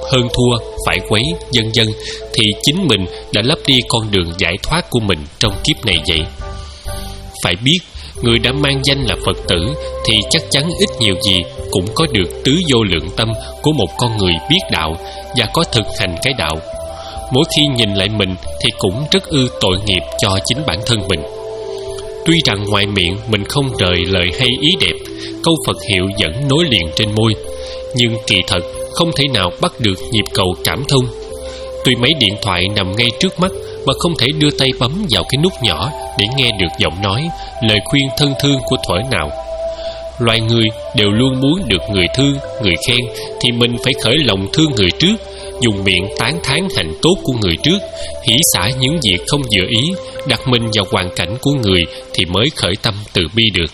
hơn thua, phải quấy, vân vân, thì chính mình đã lấp đi con đường giải thoát của mình trong kiếp này vậy. Phải biết, người đã mang danh là Phật tử thì chắc chắn ít nhiều gì cũng có được tứ vô lượng tâm của một con người biết đạo và có thực hành cái đạo. Mỗi khi nhìn lại mình thì cũng rất ư tội nghiệp cho chính bản thân mình. Tuy rằng ngoài miệng mình không rời lời hay ý đẹp, câu Phật hiệu vẫn nối liền trên môi, nhưng kỳ thật không thể nào bắt được nhịp cầu cảm thông. Tuy mấy điện thoại nằm ngay trước mắt mà không thể đưa tay bấm vào cái nút nhỏ để nghe được giọng nói, lời khuyên thân thương của thuở nào. Loài người đều luôn muốn được người thương, người khen, thì mình phải khởi lòng thương người trước, dùng miệng tán thán hạnh tốt của người trước, hỷ xả những việc không vừa ý, đặt mình vào hoàn cảnh của người thì mới khởi tâm từ bi được.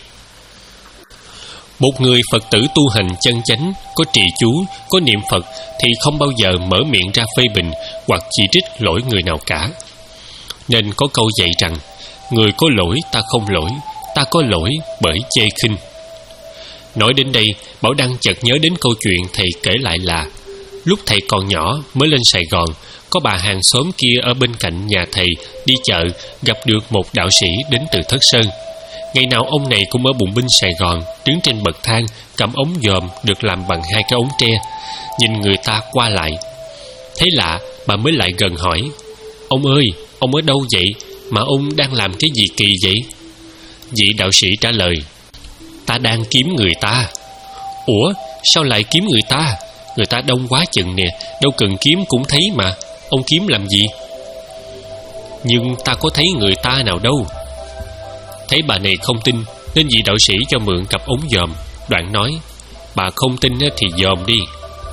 Một người Phật tử tu hành chân chánh, có trì chú, có niệm Phật thì không bao giờ mở miệng ra phê bình hoặc chỉ trích lỗi người nào cả. Nên có câu dạy rằng: người có lỗi ta không lỗi, ta có lỗi bởi chê khinh. Nói đến đây, Bảo Đăng chợt nhớ đến câu chuyện thầy kể lại là lúc thầy còn nhỏ mới lên Sài Gòn, có bà hàng xóm kia ở bên cạnh nhà thầy đi chợ gặp được một đạo sĩ đến từ Thất Sơn. Ngày nào ông này cũng ở bùng binh Sài Gòn, đứng trên bậc thang, cầm ống dòm được làm bằng hai cái ống tre, nhìn người ta qua lại. Thấy lạ, bà mới lại gần hỏi: ông ơi, ông ở đâu vậy mà ông đang làm cái gì kỳ vậy? Vị đạo sĩ trả lời: ta đang kiếm người ta. Ủa, sao lại kiếm người ta? Người ta đông quá chừng nè, đâu cần kiếm cũng thấy mà. Ông kiếm làm gì? Nhưng ta có thấy người ta nào đâu. Thấy bà này không tin, nên vị đạo sĩ cho mượn cặp ống dòm. Đoạn nói: bà không tin thì dòm đi.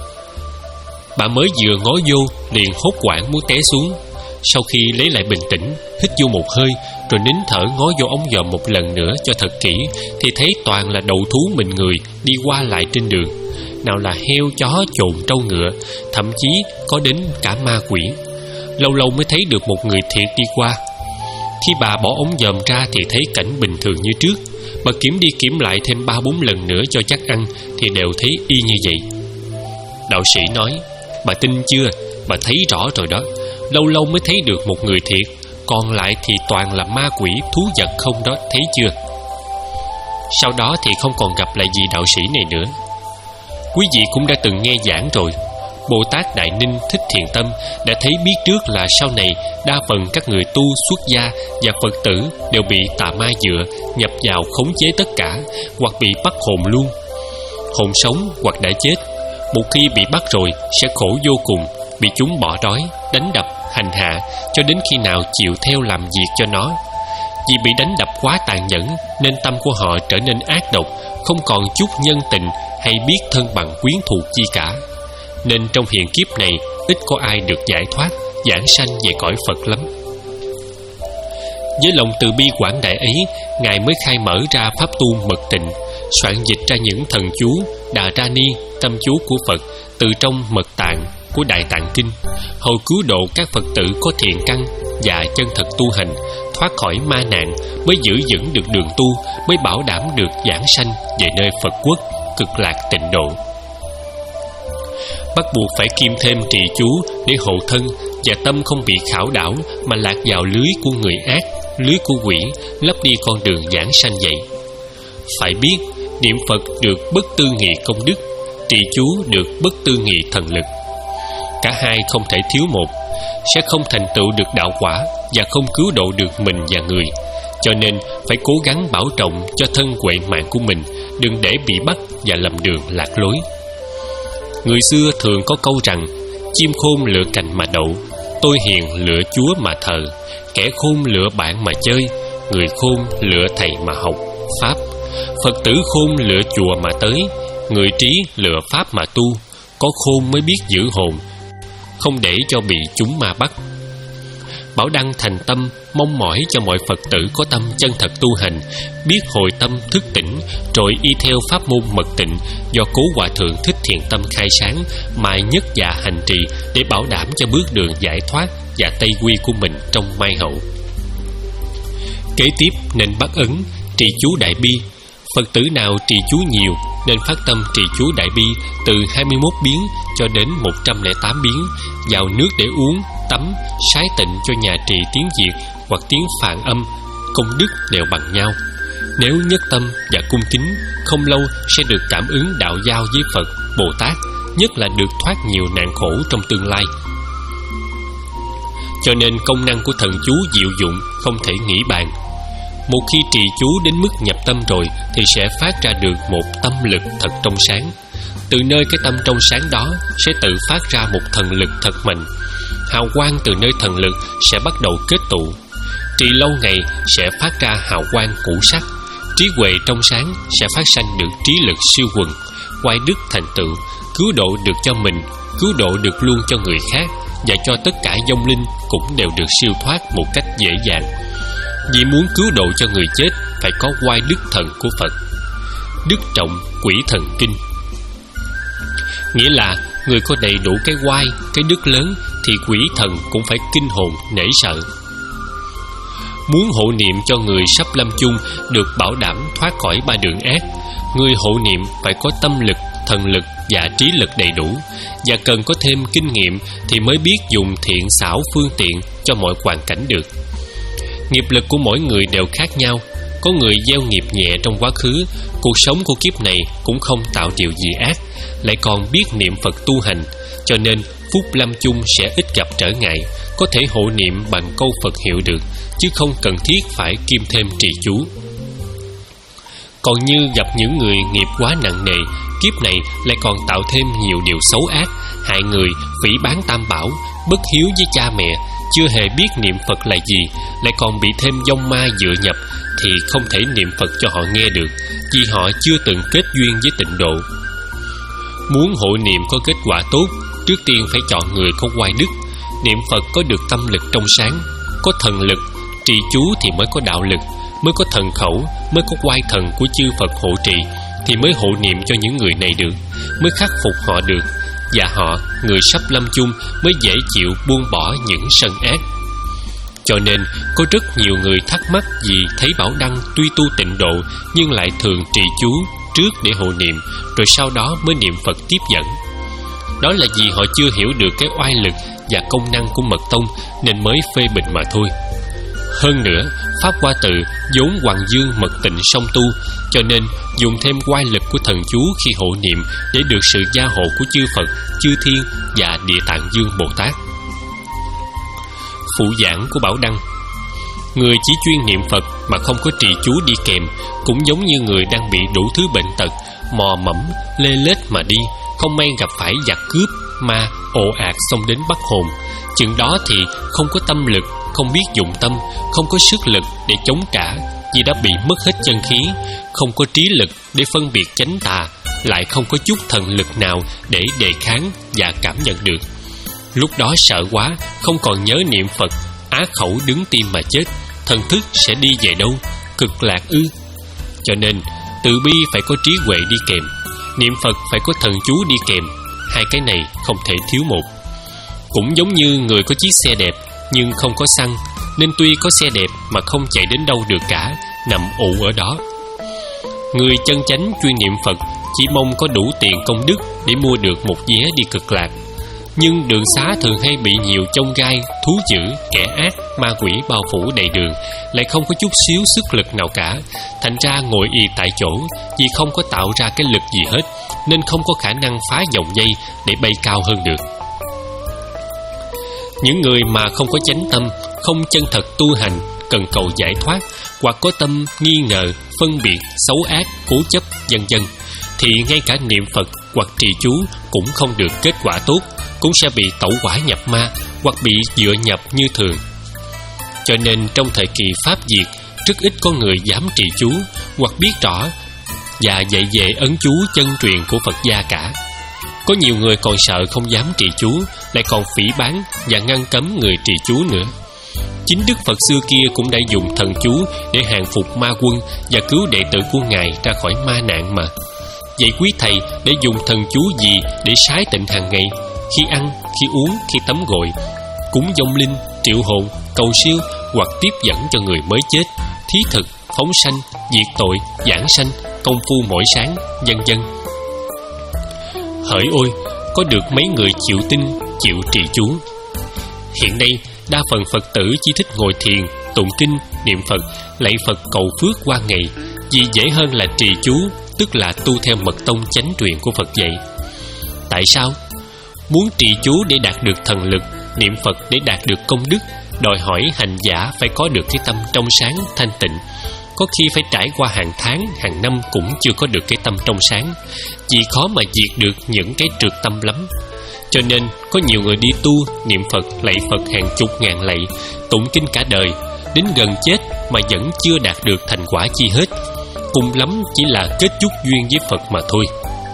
Bà mới vừa ngó vô liền hốt hoảng muốn té xuống. Sau khi lấy lại bình tĩnh, hít vô một hơi rồi nín thở ngó vô ống dòm một lần nữa cho thật kỹ, thì thấy toàn là đầu thú mình người đi qua lại trên đường. Nào là heo, chó, trồn, trâu, ngựa, thậm chí có đến cả ma quỷ. Lâu lâu mới thấy được một người thiệt đi qua. Khi bà bỏ ống dòm ra thì thấy cảnh bình thường như trước. Bà kiểm đi kiểm lại thêm ba bốn lần nữa cho chắc ăn thì đều thấy y như vậy. Đạo sĩ nói: bà tin chưa? Bà thấy rõ rồi đó. Lâu lâu mới thấy được một người thiệt, còn lại thì toàn là ma quỷ, thú vật không đó, thấy chưa? Sau đó thì không còn gặp lại vị đạo sĩ này nữa. Quý vị cũng đã từng nghe giảng rồi. Bồ Tát Đại Ninh Thích Thiện Tâm đã thấy biết trước là sau này đa phần các người tu xuất gia và Phật tử đều bị tà ma dựa, nhập vào khống chế tất cả, hoặc bị bắt hồn luôn. Hồn sống hoặc đã chết, một khi bị bắt rồi sẽ khổ vô cùng, bị chúng bỏ đói, đánh đập, hành hạ cho đến khi nào chịu theo làm việc cho nó. Vì bị đánh đập quá tàn nhẫn nên tâm của họ trở nên ác độc, không còn chút nhân tình hay biết thân bằng quyến thuộc chi cả. Nên trong hiện kiếp này ít có ai được giải thoát, giảng sanh về cõi Phật lắm. Với lòng từ bi quảng đại ấy, Ngài mới khai mở ra pháp tu mật tịnh, soạn dịch ra những thần chú, Đà Ra Ni, tâm chú của Phật từ trong mật tạng của Đại Tạng Kinh, hầu cứu độ các Phật tử có thiện căn và chân thật tu hành, thoát khỏi ma nạn, mới giữ vững được đường tu, mới bảo đảm được giảng sanh về nơi Phật quốc cực lạc tịnh độ. Bắt buộc phải kiêm thêm trì chú để hộ thân và tâm không bị khảo đảo mà lạc vào lưới của người ác, lưới của quỷ, lấp đi con đường giảng sanh vậy. Phải biết, niệm Phật được bất tư nghị công đức, trì chú được bất tư nghị thần lực. Cả hai không thể thiếu một, sẽ không thành tựu được đạo quả và không cứu độ được mình và người. Cho nên phải cố gắng bảo trọng cho thân huệ mạng của mình, đừng để bị bắt và lầm đường lạc lối. Người xưa thường có câu rằng: chim khôn lựa cành mà đậu, tôi hiền lựa Chúa mà thờ, kẻ khôn lựa bạn mà chơi, người khôn lựa thầy mà học pháp, Phật tử khôn lựa chùa mà tới, người trí lựa pháp mà tu, có khôn mới biết giữ hồn, không để cho bị chúng ma bắt. Bảo Đăng thành tâm mong mỏi cho mọi Phật tử có tâm chân thật tu hành, biết hồi tâm thức tỉnh, rồi y theo pháp môn mật tịnh do Cố Hòa Thượng Thích Thiện Tâm khai sáng mà nhất dạ hành trì để bảo đảm cho bước đường giải thoát và tây quy của mình trong mai hậu. Kế tiếp nên bắt ấn trì chú đại bi. Phật tử nào trì chú nhiều nên phát tâm trì chú đại bi từ hai mươi mốt biến cho đến một trăm lẻ tám biến, vào nước để uống, tắm, sái tịnh cho nhà trì tiếng Việt hoặc tiếng Phạn âm, công đức đều bằng nhau. Nếu nhất tâm và cung kính, không lâu sẽ được cảm ứng đạo giao với Phật, Bồ Tát, nhất là được thoát nhiều nạn khổ trong tương lai. Cho nên công năng của thần chú diệu dụng không thể nghĩ bàn. Một khi trì chú đến mức nhập tâm rồi thì sẽ phát ra được một tâm lực thật trong sáng. Từ nơi cái tâm trong sáng đó sẽ tự phát ra một thần lực thật mạnh. Hào quang từ nơi thần lực sẽ bắt đầu kết tụ. Trì lâu ngày sẽ phát ra hào quang cũ sắc. Trí huệ trong sáng sẽ phát sanh được trí lực siêu quần, oai đức thành tựu, cứu độ được cho mình, cứu độ được luôn cho người khác, và cho tất cả vong linh cũng đều được siêu thoát một cách dễ dàng. Vì muốn cứu độ cho người chết phải có oai đức thần của Phật. Đức trọng quỷ thần kinh, nghĩa là người có đầy đủ cái oai, cái đức lớn thì quỷ thần cũng phải kinh hồn nể sợ. Muốn hộ niệm cho người sắp lâm chung được bảo đảm thoát khỏi ba đường ác, người hộ niệm phải có tâm lực, thần lực và trí lực đầy đủ, và cần có thêm kinh nghiệm thì mới biết dùng thiện xảo phương tiện cho mọi hoàn cảnh được. Nghiệp lực của mỗi người đều khác nhau. Có người gieo nghiệp nhẹ trong quá khứ, cuộc sống của kiếp này cũng không tạo điều gì ác, lại còn biết niệm Phật tu hành, cho nên phúc lâm chung sẽ ít gặp trở ngại, có thể hộ niệm bằng câu Phật hiệu được, chứ không cần thiết phải kiêm thêm trì chú. Còn như gặp những người nghiệp quá nặng nề, kiếp này lại còn tạo thêm nhiều điều xấu ác, hại người, phỉ báng tam bảo, bất hiếu với cha mẹ, chưa hề biết niệm Phật là gì, lại còn bị thêm vong ma dựa nhập, thì không thể niệm Phật cho họ nghe được, vì họ chưa từng kết duyên với tịnh độ. Muốn hộ niệm có kết quả tốt, trước tiên phải chọn người có oai đức. Niệm Phật có được tâm lực trong sáng, có thần lực, trì chú thì mới có đạo lực, mới có thần khẩu, mới có oai thần của chư Phật hộ trì, thì mới hộ niệm cho những người này được, mới khắc phục họ được, và họ, người sắp lâm chung, mới dễ chịu buông bỏ những sân ác. Cho nên có rất nhiều người thắc mắc vì thấy Bảo Đăng tuy tu tịnh độ nhưng lại thường trì chú trước để hộ niệm, rồi sau đó mới niệm Phật tiếp dẫn. Đó là vì họ chưa hiểu được cái oai lực và công năng của mật tông nên mới phê bình mà thôi. Hơn nữa, Pháp Hoa Tự vốn hoàng dương mật tịnh song tu, cho nên dùng thêm oai lực của thần chú khi hộ niệm để được sự gia hộ của chư Phật, chư Thiên và Địa Tạng Dương Bồ Tát. Phụ giảng của Bảo Đăng: người chỉ chuyên niệm Phật mà không có trì chú đi kèm, cũng giống như người đang bị đủ thứ bệnh tật, mò mẫm, lê lết mà đi, không may gặp phải giặc cướp, ma, ồ ạt xông đến bắt hồn. Chừng đó thì không có tâm lực, không biết dụng tâm, không có sức lực để chống trả, vì đã bị mất hết chân khí, không có trí lực để phân biệt chánh tà, lại không có chút thần lực nào để đề kháng và cảm nhận được. Lúc đó sợ quá, không còn nhớ niệm Phật, á khẩu đứng tim mà chết, thần thức sẽ đi về đâu? Cực lạc ư? Cho nên từ bi phải có trí huệ đi kèm, niệm Phật phải có thần chú đi kèm, hai cái này không thể thiếu một. Cũng giống như người có chiếc xe đẹp nhưng không có xăng, nên tuy có xe đẹp mà không chạy đến đâu được cả, nằm ụ ở đó. Người chân chánh chuyên niệm Phật chỉ mong có đủ tiền công đức để mua được một vé đi cực lạc, nhưng đường xá thường hay bị nhiều chông gai, thú dữ, kẻ ác, ma quỷ bao phủ đầy đường, lại không có chút xíu sức lực nào cả, thành ra ngồi y tại chỗ, vì không có tạo ra cái lực gì hết, nên không có khả năng phá vòng dây để bay cao hơn được. Những người mà không có chánh tâm, không chân thật tu hành, cần cầu giải thoát, hoặc có tâm nghi ngờ, phân biệt, xấu ác, cố chấp, vân vân, thì ngay cả niệm Phật hoặc trì chú cũng không được kết quả tốt, cũng sẽ bị tẩu hỏa nhập ma hoặc bị dựa nhập như thường. Cho nên trong thời kỳ Pháp Diệt, rất ít có người dám trì chú hoặc biết rõ và dạy về ấn chú chân truyền của Phật gia cả. Có nhiều người còn sợ không dám trì chú, lại còn phỉ báng và ngăn cấm người trì chú nữa. Chính Đức Phật xưa kia cũng đã dùng thần chú để hàng phục ma quân và cứu đệ tử của Ngài ra khỏi ma nạn mà. Vậy quý thầy để dùng thần chú gì để sái tịnh hàng ngày, khi ăn, khi uống, khi tắm gội, cúng vong linh, triệu hồn, cầu siêu hoặc tiếp dẫn cho người mới chết, thí thực, phóng sanh, diệt tội, giảng sanh, công phu mỗi sáng, vân vân. Hỡi ôi, có được mấy người chịu tin, chịu trì chú. Hiện nay đa phần Phật tử chỉ thích ngồi thiền, tụng kinh, niệm Phật, lạy Phật cầu phước qua ngày, vì dễ hơn là trì chú, tức là tu theo mật tông chánh truyền của Phật dạy. Tại sao? Muốn trì chú để đạt được thần lực, niệm Phật để đạt được công đức, đòi hỏi hành giả phải có được cái tâm trong sáng, thanh tịnh. Có khi phải trải qua hàng tháng, hàng năm cũng chưa có được cái tâm trong sáng, vì khó mà diệt được những cái trượt tâm lắm. Cho nên có nhiều người đi tu, niệm Phật, lạy Phật hàng chục ngàn lạy, tụng kinh cả đời, đến gần chết mà vẫn chưa đạt được thành quả chi hết, cùng lắm chỉ là kết chúc duyên với Phật mà thôi.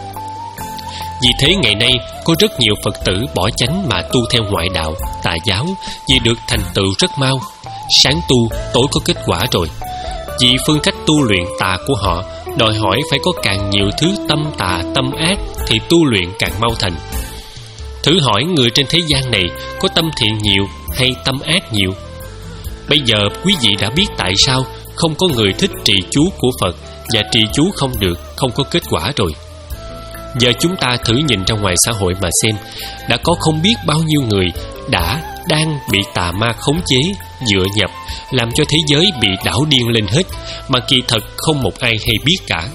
Vì thế ngày nay có rất nhiều Phật tử bỏ chánh mà tu theo ngoại đạo, tà giáo, vì được thành tựu rất mau. Sáng tu, tối có kết quả rồi. Vì phương cách tu luyện tà của họ đòi hỏi phải có càng nhiều thứ tâm tà, tâm ác thì tu luyện càng mau thành. Thử hỏi người trên thế gian này có tâm thiện nhiều hay tâm ác nhiều? Bây giờ quý vị đã biết tại sao không có người thích trì chú của Phật và trì chú không được, không có kết quả rồi. Giờ chúng ta thử nhìn ra ngoài xã hội mà xem, đã có không biết bao nhiêu người đã, đang bị tà ma khống chế, dựa nhập, làm cho thế giới bị đảo điên lên hết, mà kỳ thật không một ai hay biết cả.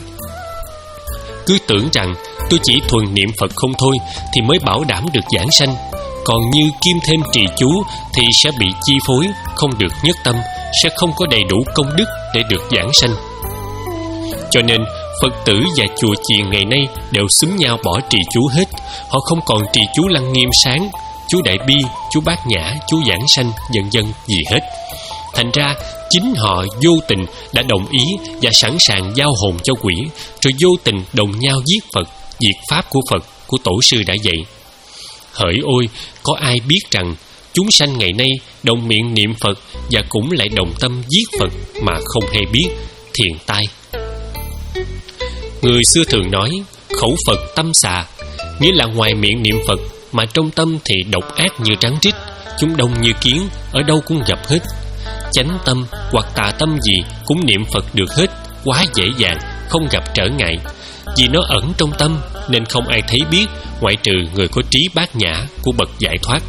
Cứ tưởng rằng tôi chỉ thuần niệm Phật không thôi thì mới bảo đảm được giảng sanh, còn như kim thêm trì chú thì sẽ bị chi phối, không được nhất tâm, sẽ không có đầy đủ công đức để được giảng sanh. Cho nên Phật tử và chùa chiền ngày nay đều xúm nhau bỏ trì chú hết. Họ không còn trì chú Lăng Nghiêm sáng, chú Đại Bi, chú Bát Nhã, chú Giảng Sanh, vân vân gì hết. Thành ra chính họ vô tình đã đồng ý và sẵn sàng giao hồn cho quỷ, rồi vô tình đồng nhau giết Phật, diệt pháp của Phật, của Tổ sư đã dạy. Hỡi ôi, có ai biết rằng chúng sanh ngày nay đồng miệng niệm Phật và cũng lại đồng tâm giết Phật mà không hay biết, thiền tai. Người xưa thường nói khẩu Phật tâm xà, nghĩa là ngoài miệng niệm Phật mà trong tâm thì độc ác như rắn rít, chúng đông như kiến, ở đâu cũng gặp hết. Chánh tâm hoặc tà tâm gì cũng niệm Phật được hết, quá dễ dàng, không gặp trở ngại. Vì nó ẩn trong tâm nên không ai thấy biết, ngoại trừ người có trí bát nhã của bậc giải thoát.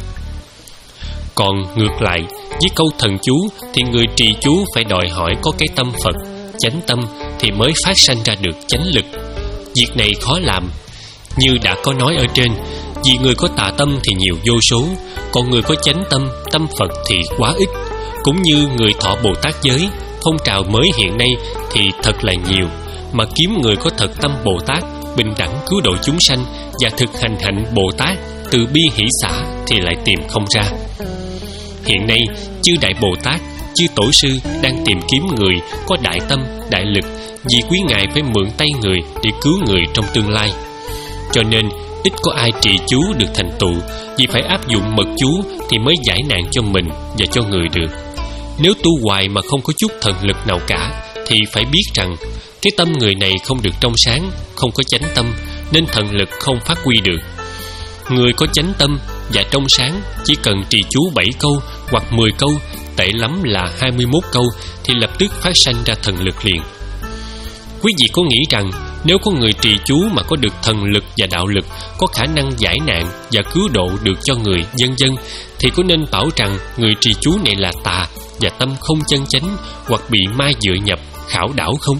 Còn ngược lại, với câu thần chú thì người trì chú phải đòi hỏi có cái tâm Phật, chánh tâm thì mới phát sanh ra được chánh lực. Việc này khó làm. Như đã có nói ở trên, vì người có tà tâm thì nhiều vô số, còn người có chánh tâm, tâm Phật thì quá ít. Cũng như người thọ Bồ Tát giới, phong trào mới hiện nay thì thật là nhiều, mà kiếm người có thật tâm Bồ Tát, bình đẳng cứu độ chúng sanh và thực hành hạnh Bồ Tát, từ bi hỷ xả thì lại tìm không ra. Hiện nay chư Đại Bồ Tát, chư Tổ sư đang tìm kiếm người có đại tâm, đại lực, vì quý ngài phải mượn tay người để cứu người trong tương lai. Cho nên ít có ai trì chú được thành tựu, vì phải áp dụng mật chú thì mới giải nạn cho mình và cho người được. Nếu tu hoài mà không có chút thần lực nào cả thì phải biết rằng cái tâm người này không được trong sáng, không có chánh tâm, nên thần lực không phát huy được. Người có chánh tâm và trong sáng chỉ cần trì chú bảy câu hoặc mười câu, tệ lắm là hai mươi mốt câu thì lập tức phát sanh ra thần lực liền. Quý vị có nghĩ rằng nếu có người trì chú mà có được thần lực và đạo lực, có khả năng giải nạn và cứu độ được cho người, vân vân, thì có nên bảo rằng người trì chú này là tà và tâm không chân chánh, hoặc bị ma dựa nhập, khảo đảo không?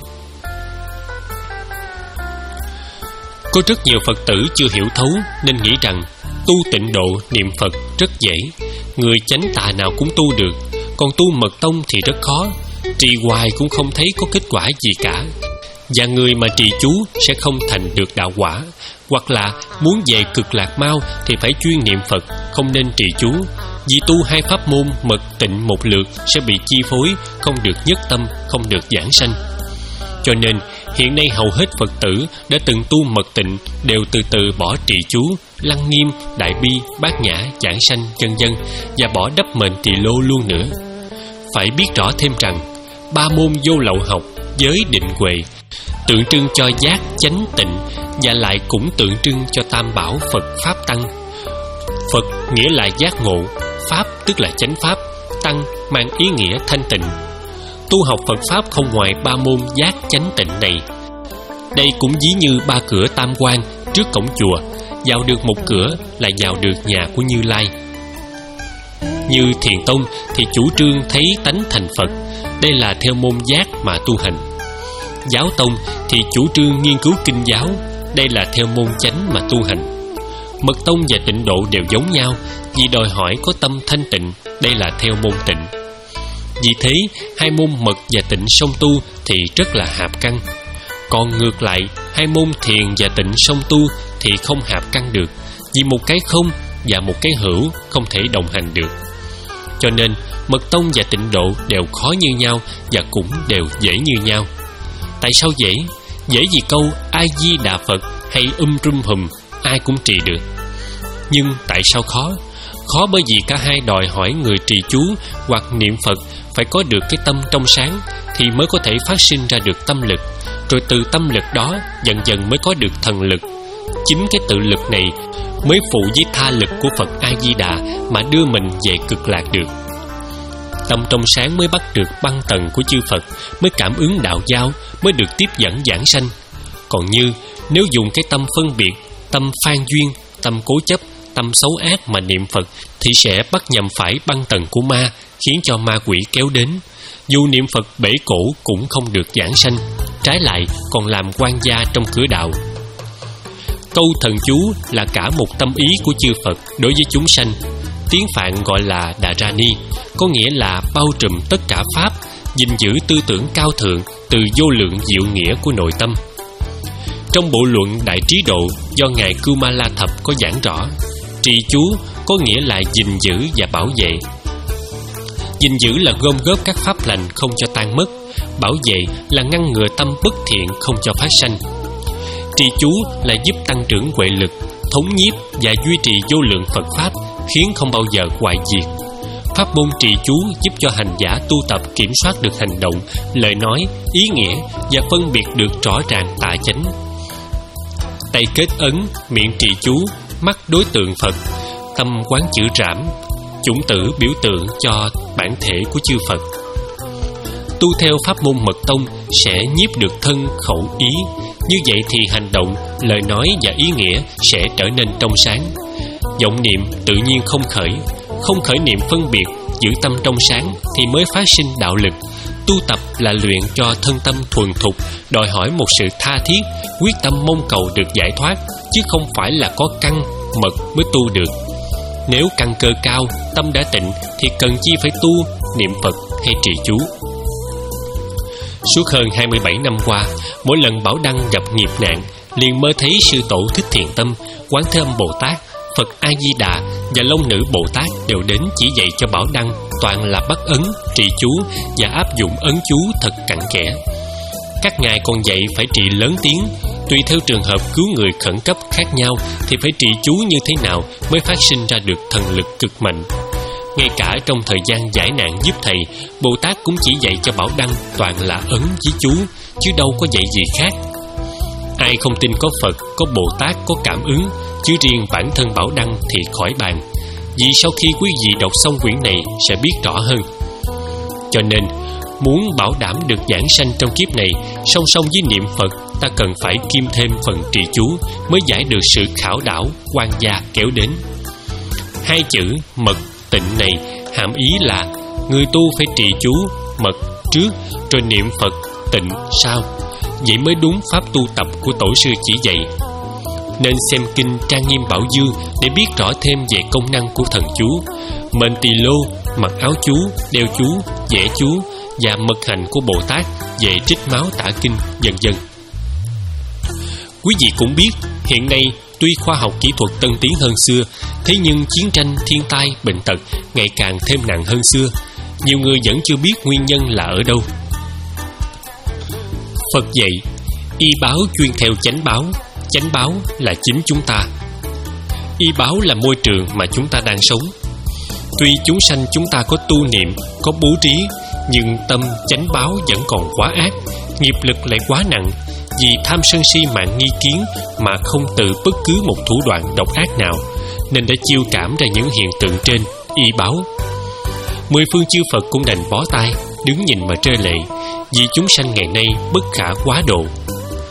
Có rất nhiều Phật tử chưa hiểu thấu nên nghĩ rằng tu tịnh độ niệm Phật rất dễ, người chánh tà nào cũng tu được, còn tu mật tông thì rất khó, trì hoài cũng không thấy có kết quả gì cả. Và người mà trì chú sẽ không thành được đạo quả, hoặc là muốn về cực lạc mau thì phải chuyên niệm Phật, không nên trì chú. Vì tu hai pháp môn mật tịnh một lượt sẽ bị chi phối, không được nhất tâm, không được giảng sanh. Cho nên hiện nay hầu hết Phật tử đã từng tu mật tịnh đều từ từ bỏ trì chú, Lăng Nghiêm, Đại Bi, Bát Nhã, Giảng Sanh, vân vân, và bỏ đắp mền tỳ lô luôn nữa. Phải biết rõ thêm rằng ba môn vô lậu học, giới, định, huệ tượng trưng cho giác, chánh, tịnh, và lại cũng tượng trưng cho tam bảo Phật Pháp Tăng. Phật nghĩa là giác ngộ, Pháp tức là chánh Pháp, Tăng mang ý nghĩa thanh tịnh. Tu học Phật Pháp không ngoài ba môn giác, chánh, tịnh này. Đây cũng ví như ba cửa tam quan trước cổng chùa, vào được một cửa là vào được nhà của Như Lai. Như Thiền Tông thì chủ trương thấy tánh thành Phật, đây là theo môn giác mà tu hành. Giáo Tông thì chủ trương nghiên cứu kinh giáo, đây là theo môn chánh mà tu hành. Mật Tông và Tịnh Độ đều giống nhau, vì đòi hỏi có tâm thanh tịnh, đây là theo môn Tịnh. Vì thế, hai môn Mật và Tịnh song tu thì rất là hạp căn. Còn ngược lại, hai môn Thiền và Tịnh song tu thì không hạp căn được, vì một cái không và một cái hữu không thể đồng hành được. Cho nên, Mật Tông và Tịnh Độ đều khó như nhau và cũng đều dễ như nhau. Tại sao dễ? Dễ vì câu A-di-đà Phật hay um rum hùm ai cũng trì được. Nhưng tại sao khó? Khó bởi vì cả hai đòi hỏi người trì chú hoặc niệm Phật phải có được cái tâm trong sáng thì mới có thể phát sinh ra được tâm lực, rồi từ tâm lực đó dần dần mới có được thần lực. Chính cái tự lực này mới phụ với tha lực của Phật A-di-đà mà đưa mình về cực lạc được. Tâm trong sáng mới bắt được băng tầng của chư Phật, mới cảm ứng đạo giao, mới được tiếp dẫn giảng sanh. Còn như nếu dùng cái tâm phân biệt, tâm phan duyên, tâm cố chấp, tâm xấu ác mà niệm Phật thì sẽ bắt nhầm phải băng tầng của ma, khiến cho ma quỷ kéo đến. Dù niệm Phật bể cổ cũng không được giảng sanh, trái lại còn làm quan gia trong cửa đạo. Câu thần chú là cả một tâm ý của chư Phật đối với chúng sanh. Tiếng Phạn gọi là Đà Ra Ni, có nghĩa là bao trùm tất cả pháp, gìn giữ tư tưởng cao thượng từ vô lượng diệu nghĩa của nội tâm. Trong bộ luận Đại Trí Độ do Ngài Kumala Thập có giảng rõ, trì chú có nghĩa là gìn giữ và bảo vệ. Gìn giữ là gom góp các pháp lành không cho tan mất, bảo vệ là ngăn ngừa tâm bất thiện không cho phát sanh. Trì chú là giúp tăng trưởng huệ lực, thống nhiếp và duy trì vô lượng Phật pháp, khiến không bao giờ hoại diệt. Pháp môn trì chú giúp cho hành giả tu tập kiểm soát được hành động, lời nói, ý nghĩa và phân biệt được rõ ràng tà chánh. Tay kết ấn, miệng trì chú, mắt đối tượng Phật, tâm quán chữ Rảm, chủng tử biểu tượng cho bản thể của chư Phật. Tu theo pháp môn Mật Tông sẽ nhiếp được thân khẩu ý, như vậy thì hành động, lời nói và ý nghĩa sẽ trở nên trong sáng. Vọng niệm tự nhiên không khởi, không khởi niệm phân biệt, giữ tâm trong sáng thì mới phát sinh đạo lực. Tu tập là luyện cho thân tâm thuần thục, đòi hỏi một sự tha thiết, quyết tâm mong cầu được giải thoát, chứ không phải là có căn, mật mới tu được. Nếu căn cơ cao, tâm đã tịnh thì cần chi phải tu, niệm Phật hay trì chú. Suốt hơn hai mươi bảy năm qua, mỗi lần Bảo Đăng gặp nghiệp nạn, liền mơ thấy sư tổ Thích Thiền Tâm, Quán Thế Âm Bồ Tát, Phật A Di Đà và Long Nữ Bồ Tát đều đến chỉ dạy cho Bảo Đăng toàn là bắt ấn, trì chú và áp dụng ấn chú thật cặn kẽ. Các ngài còn dạy phải trì lớn tiếng, tùy theo trường hợp cứu người khẩn cấp khác nhau thì phải trì chú như thế nào mới phát sinh ra được thần lực cực mạnh. Ngay cả trong thời gian giải nạn giúp thầy, Bồ Tát cũng chỉ dạy cho Bảo Đăng toàn là ấn với chú, chứ đâu có dạy gì khác. Ai không tin có Phật, có Bồ Tát, có cảm ứng, chứ riêng bản thân Bảo Đăng thì khỏi bàn. Vì sau khi quý vị đọc xong quyển này sẽ biết rõ hơn. Cho nên, muốn bảo đảm được giảng sanh trong kiếp này, song song với niệm Phật, ta cần phải kiêm thêm phần trì chú mới giải được sự khảo đảo, quan gia kéo đến. Hai chữ mật tịnh này hàm ý là người tu phải trì chú mật trước, rồi niệm Phật tịnh sau. Vậy mới đúng pháp tu tập của tổ sư chỉ dạy. Nên xem kinh Trang Nghiêm Bảo Dương để biết rõ thêm về công năng của thần chú, mệnh tỳ lô, mặc áo chú, đeo chú, vẽ chú và mật hành của Bồ Tát về trích máu tả kinh, vân vân. Quý vị cũng biết, hiện nay tuy khoa học kỹ thuật tân tiến hơn xưa, thế nhưng chiến tranh, thiên tai, bệnh tật ngày càng thêm nặng hơn xưa. Nhiều người vẫn chưa biết nguyên nhân là ở đâu. Phật dạy, y báo chuyên theo chánh báo, chánh báo là chính chúng ta. Y báo là môi trường mà chúng ta đang sống. Tuy chúng sanh chúng ta có tu niệm, có bố trí, nhưng tâm chánh báo vẫn còn quá ác, nghiệp lực lại quá nặng, vì tham sân si mạng nghi kiến mà không tự bất cứ một thủ đoạn độc ác nào, nên đã chiêu cảm ra những hiện tượng trên, y báo. Mười phương chư Phật cũng đành bó tay, đứng nhìn mà trơ lệ, vì chúng sanh ngày nay bất khả quá độ.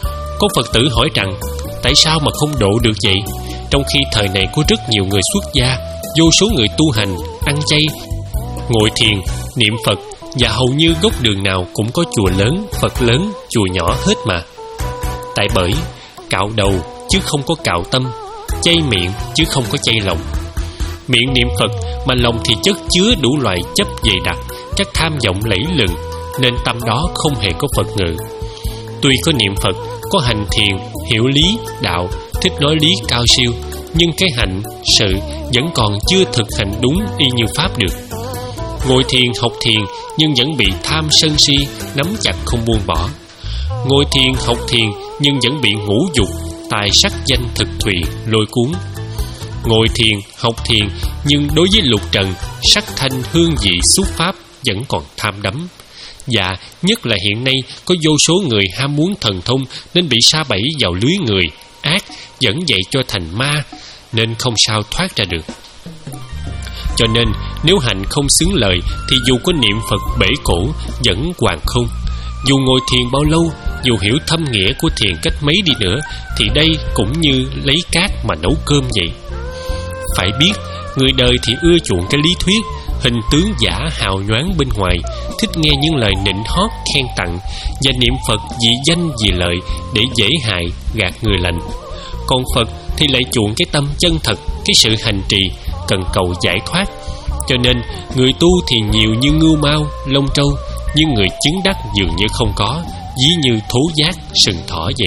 Có Phật tử hỏi rằng tại sao mà không độ được vậy, trong khi thời này có rất nhiều người xuất gia, vô số người tu hành, ăn chay, ngồi thiền, niệm Phật, và hầu như góc đường nào cũng có chùa lớn, Phật lớn, chùa nhỏ hết mà. Tại bởi cạo đầu chứ không có cạo tâm, chay miệng chứ không có chay lòng. Miệng niệm Phật mà lòng thì chất chứa đủ loại chấp dày đặc, các tham vọng lẫy lừng, nên tâm đó không hề có Phật ngự. Tuy có niệm Phật, có hành thiền, hiểu lý, đạo, thích nói lý cao siêu, nhưng cái hạnh, sự vẫn còn chưa thực hành đúng y như Pháp được. Ngồi thiền, học thiền, nhưng vẫn bị tham sân si nắm chặt không buông bỏ. Ngồi thiền, học thiền, nhưng vẫn bị ngũ dục, tài sắc danh thực thụy lôi cuốn. Ngồi thiền, học thiền, nhưng đối với lục trần, sắc thanh hương vị xúc pháp vẫn còn tham đắm. Và nhất là hiện nay có vô số người ham muốn thần thông, nên bị sa bẫy vào lưới người ác dẫn dạy cho thành ma, nên không sao thoát ra được. Cho nên nếu hạnh không xứng lời thì dù có niệm Phật bể cổ vẫn hoàn không. Dù ngồi thiền bao lâu, dù hiểu thâm nghĩa của thiền cách mấy đi nữa, thì đây cũng như lấy cát mà nấu cơm vậy. Phải biết, người đời thì ưa chuộng cái lý thuyết, hình tướng giả hào nhoáng bên ngoài, thích nghe những lời nịnh hót khen tặng, và niệm Phật vì danh vì lợi để dễ hại gạt người lành. Còn Phật thì lại chuộng cái tâm chân thật, cái sự hành trì cần cầu giải thoát. Cho nên người tu thì nhiều như ngưu mao, lông trâu, nhưng người chứng đắc dường như không có, ví như thố giác, sừng thỏ vậy.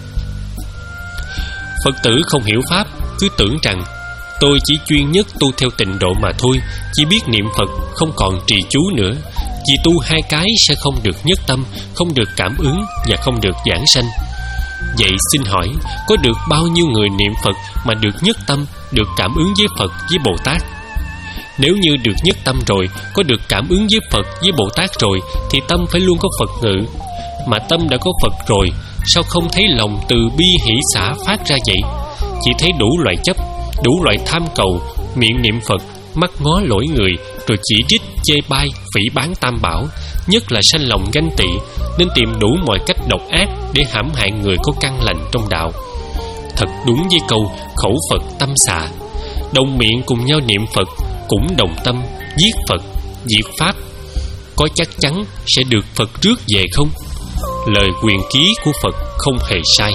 Phật tử không hiểu Pháp, cứ tưởng rằng tôi chỉ chuyên nhất tu theo tịnh độ mà thôi, chỉ biết niệm Phật, không còn trì chú nữa. Vì tu hai cái sẽ không được nhất tâm, không được cảm ứng và không được giảng sanh. Vậy xin hỏi, có được bao nhiêu người niệm Phật mà được nhất tâm, được cảm ứng với Phật với Bồ Tát? Nếu như được nhất tâm rồi, có được cảm ứng với Phật với Bồ Tát rồi, thì tâm phải luôn có Phật ngự. Mà tâm đã có Phật rồi, sao không thấy lòng từ bi hỷ xả phát ra vậy? Chỉ thấy đủ loại chấp, đủ loại tham cầu, miệng niệm Phật, mắt ngó lỗi người, rồi chỉ trích, chê bai, phỉ báng tam bảo, nhất là sanh lòng ganh tị, nên tìm đủ mọi cách độc ác để hãm hại người có căn lành trong đạo. Thật đúng với câu khẩu Phật tâm xạ, đồng miệng cùng nhau niệm Phật, cũng đồng tâm giết Phật, diệt Pháp, có chắc chắn sẽ được Phật rước về không? Lời quyền ký của Phật không hề sai.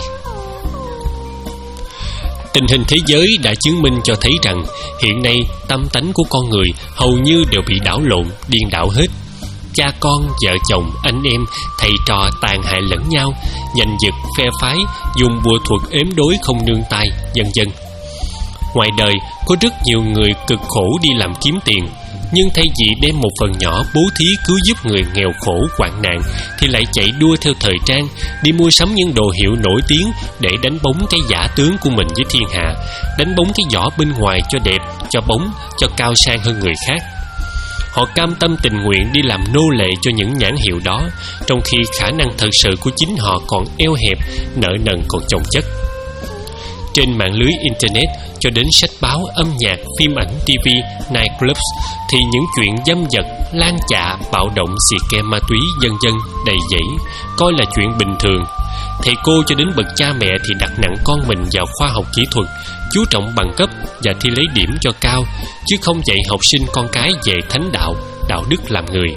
Tình hình thế giới đã chứng minh cho thấy rằng hiện nay tâm tánh của con người hầu như đều bị đảo lộn, điên đảo hết. Cha con, vợ chồng, anh em, thầy trò tàn hại lẫn nhau, giành giật, phe phái, dùng bùa thuật ếm đối không nương tay, vân vân. Ngoài đời có rất nhiều người cực khổ đi làm kiếm tiền, nhưng thay vì đem một phần nhỏ bố thí cứu giúp người nghèo khổ hoạn nạn, thì lại chạy đua theo thời trang, đi mua sắm những đồ hiệu nổi tiếng để đánh bóng cái giả tướng của mình với thiên hạ, đánh bóng cái vỏ bên ngoài cho đẹp, cho bóng, cho cao sang hơn người khác. Họ cam tâm tình nguyện đi làm nô lệ cho những nhãn hiệu đó, trong khi khả năng thật sự của chính họ còn eo hẹp, nợ nần còn chồng chất. Trên mạng lưới Internet cho đến sách báo, âm nhạc, phim ảnh, ti vi, nightclubs thì những chuyện dâm dật, lan chạ, bạo động, xì ke ma túy, vân vân đầy dẫy, coi là chuyện bình thường. Thầy cô cho đến bậc cha mẹ thì đặt nặng con mình vào khoa học kỹ thuật, chú trọng bằng cấp và thi lấy điểm cho cao, chứ không dạy học sinh con cái về thánh đạo, đạo đức làm người.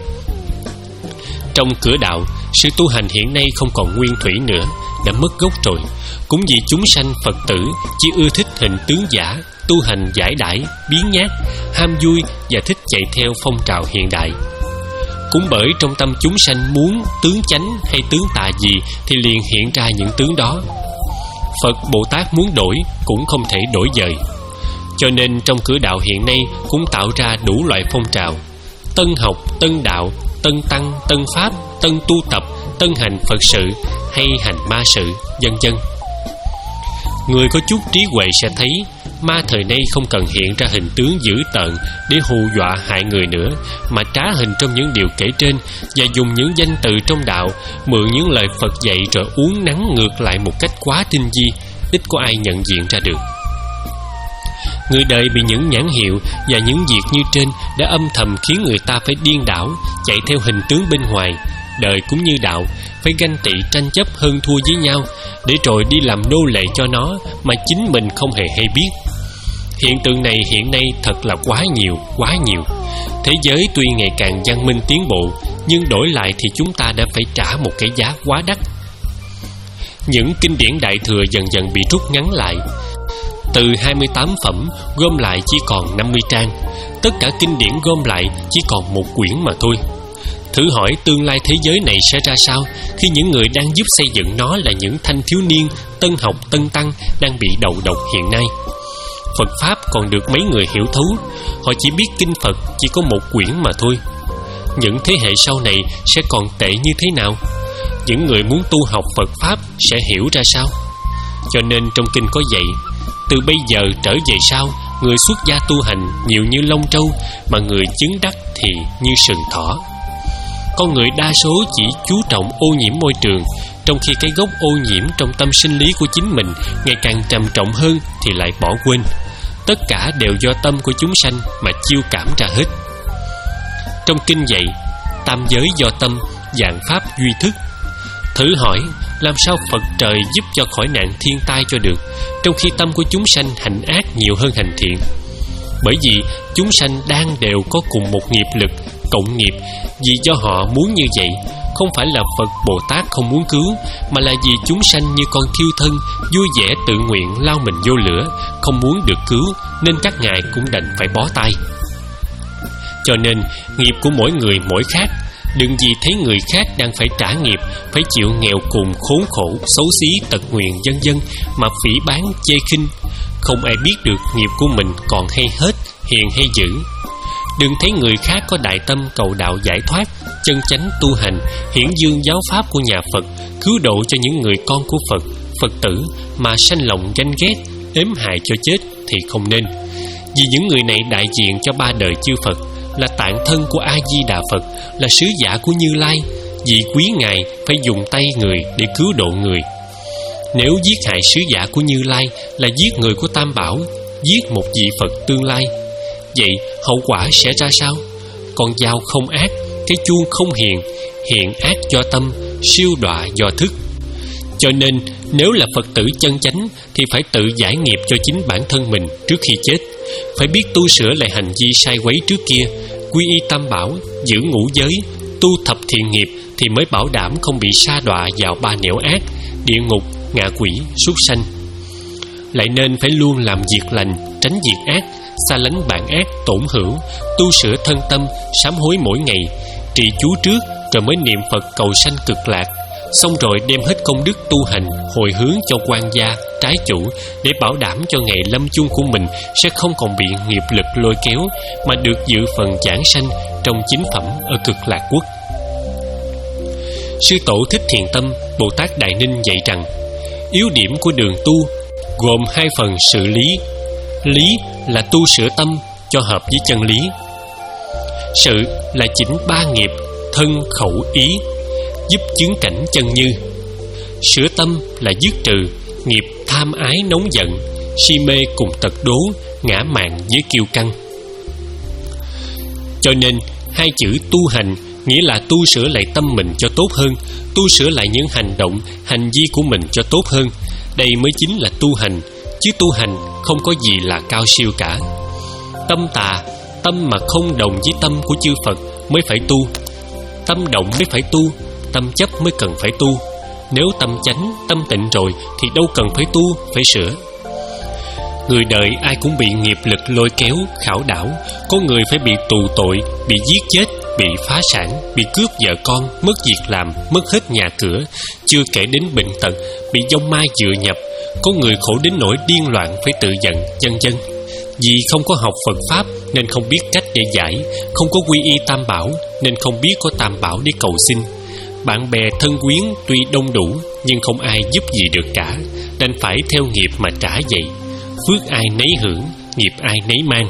Trong cửa đạo, sự tu hành hiện nay không còn nguyên thủy nữa, đã mất gốc rồi. Cũng vì chúng sanh Phật tử chỉ ưa thích hình tướng giả, tu hành giải đãi, biến nhát, ham vui và thích chạy theo phong trào hiện đại. Cũng bởi trong tâm chúng sanh muốn tướng chánh hay tướng tà gì thì liền hiện ra những tướng đó. Phật Bồ Tát muốn đổi cũng không thể đổi dời. Cho nên trong cửa đạo hiện nay cũng tạo ra đủ loại phong trào: tân học, tân đạo, tân tăng, tân pháp, tân tu tập, tân hành Phật sự hay hành ma sự, vân vân. Người có chút trí huệ sẽ thấy ma thời nay không cần hiện ra hình tướng dữ tợn để hù dọa hại người nữa, mà trá hình trong những điều kể trên và dùng những danh từ trong đạo, mượn những lời Phật dạy rồi uốn nắn ngược lại một cách quá tinh vi, ít có ai nhận diện ra được. Người đời bị những nhãn hiệu và những việc như trên đã âm thầm khiến người ta phải điên đảo, chạy theo hình tướng bên ngoài. Đời cũng như đạo, phải ganh tị tranh chấp hơn thua với nhau, để rồi đi làm nô lệ cho nó mà chính mình không hề hay biết. Hiện tượng này hiện nay thật là quá nhiều, quá nhiều. Thế giới tuy ngày càng văn minh tiến bộ, nhưng đổi lại thì chúng ta đã phải trả một cái giá quá đắt. Những kinh điển Đại Thừa dần dần bị rút ngắn lại. Từ hai mươi tám phẩm gom lại chỉ còn năm mươi trang. Tất cả kinh điển gom lại chỉ còn một quyển mà thôi. Thử hỏi tương lai thế giới này sẽ ra sao khi những người đang giúp xây dựng nó là những thanh thiếu niên tân học tân tăng đang bị đầu độc hiện nay. Phật Pháp còn được mấy người hiểu thấu. Họ chỉ biết kinh Phật chỉ có một quyển mà thôi. Những thế hệ sau này sẽ còn tệ như thế nào? Những người muốn tu học Phật Pháp sẽ hiểu ra sao? Cho nên trong kinh có dạy, từ bây giờ trở về sau, người xuất gia tu hành nhiều như lông trâu, mà người chứng đắc thì như sừng thỏ. Con người đa số chỉ chú trọng ô nhiễm môi trường, trong khi cái gốc ô nhiễm trong tâm sinh lý của chính mình ngày càng trầm trọng hơn thì lại bỏ quên. Tất cả đều do tâm của chúng sanh mà chiêu cảm ra hết. Trong kinh dạy, tam giới do tâm, vạn pháp duy thức. Thử hỏi, làm sao Phật trời giúp cho khỏi nạn thiên tai cho được, trong khi tâm của chúng sanh hành ác nhiều hơn hành thiện? Bởi vì chúng sanh đang đều có cùng một nghiệp lực, cộng nghiệp. Vì do họ muốn như vậy, không phải là Phật Bồ Tát không muốn cứu, mà là vì chúng sanh như con thiêu thân, vui vẻ tự nguyện lao mình vô lửa, không muốn được cứu, nên các ngài cũng đành phải bó tay. Cho nên nghiệp của mỗi người mỗi khác. Đừng vì thấy người khác đang phải trả nghiệp, phải chịu nghèo cùng, khốn khổ, xấu xí, tật nguyền vân vân mà phỉ báng chê khinh. Không ai biết được nghiệp của mình còn hay hết, hiền hay dữ. Đừng thấy người khác có đại tâm cầu đạo giải thoát, chân chánh tu hành, hiển dương giáo pháp của nhà Phật, cứu độ cho những người con của Phật, Phật tử mà sanh lòng ganh ghét, ếm hại cho chết thì không nên. Vì những người này đại diện cho ba đời chư Phật, là tạng thân của A Di Đà Phật, là sứ giả của Như Lai. Vì quý ngài phải dùng tay người để cứu độ người. Nếu giết hại sứ giả của Như Lai là giết người của Tam Bảo, giết một vị Phật tương lai. Vậy hậu quả sẽ ra sao? Con dao không ác, cái chuông không hiền, hiện ác do tâm, siêu đọa do thức. Cho nên nếu là Phật tử chân chánh thì phải tự giải nghiệp cho chính bản thân mình trước khi chết. Phải biết tu sửa lại hành vi sai quấy trước kia, quy y Tam Bảo, giữ ngũ giới, tu thập thiện nghiệp thì mới bảo đảm không bị sa đọa vào ba nẻo ác, địa ngục, ngạ quỷ, súc sanh. Lại nên phải luôn làm việc lành, tránh việc ác, xa lánh bạn ác, tổn hữu, tu sửa thân tâm, sám hối mỗi ngày, trì chú trước rồi mới niệm Phật cầu sanh cực lạc. Xong rồi đem hết công đức tu hành hồi hướng cho quan gia, trái chủ, để bảo đảm cho ngày lâm chung của mình sẽ không còn bị nghiệp lực lôi kéo, mà được dự phần giảng sanh trong chính phẩm ở cực lạc quốc. Sư tổ Thích Thiền Tâm, Bồ Tát Đại Ninh dạy rằng, yếu điểm của đường tu gồm hai phần sự lý. Lý là tu sửa tâm cho hợp với chân lý. Sự là chỉnh ba nghiệp thân khẩu ý, giúp chứng cảnh chân như. Sửa tâm là dứt trừ nghiệp tham ái nóng giận, si mê cùng tật đố, ngã mạn với kiêu căng. Cho nên hai chữ tu hành nghĩa là tu sửa lại tâm mình cho tốt hơn, tu sửa lại những hành động, hành vi của mình cho tốt hơn. Đây mới chính là tu hành, chứ tu hành không có gì là cao siêu cả. Tâm tà, tâm mà không đồng với tâm của chư Phật mới phải tu. Tâm động mới phải tu, tâm chấp mới cần phải tu. Nếu tâm chánh, tâm tịnh rồi thì đâu cần phải tu, phải sửa. Người đời ai cũng bị nghiệp lực lôi kéo, khảo đảo. Có người phải bị tù tội, bị giết chết, bị phá sản, bị cướp vợ con, mất việc làm, mất hết nhà cửa, chưa kể đến bệnh tật, bị vong ma dựa nhập. Có người khổ đến nỗi điên loạn phải tự giận, vân vân. Vì không có học Phật Pháp nên không biết cách để giải, không có quy y Tam Bảo nên không biết có Tam Bảo để cầu xin. Bạn bè thân quyến tuy đông đủ nhưng không ai giúp gì được cả, đành phải theo nghiệp mà trả vậy. Phước ai nấy hưởng, nghiệp ai nấy mang.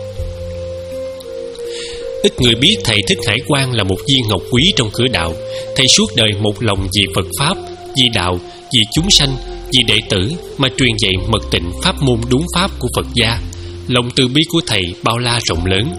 Ít người biết thầy Thích Hải Quang là một viên ngọc quý trong cửa đạo. Thầy suốt đời một lòng vì Phật Pháp, vì đạo, vì chúng sanh, vì đệ tử mà truyền dạy mật tịnh pháp môn đúng pháp của Phật gia. Lòng từ bi của thầy bao la rộng lớn.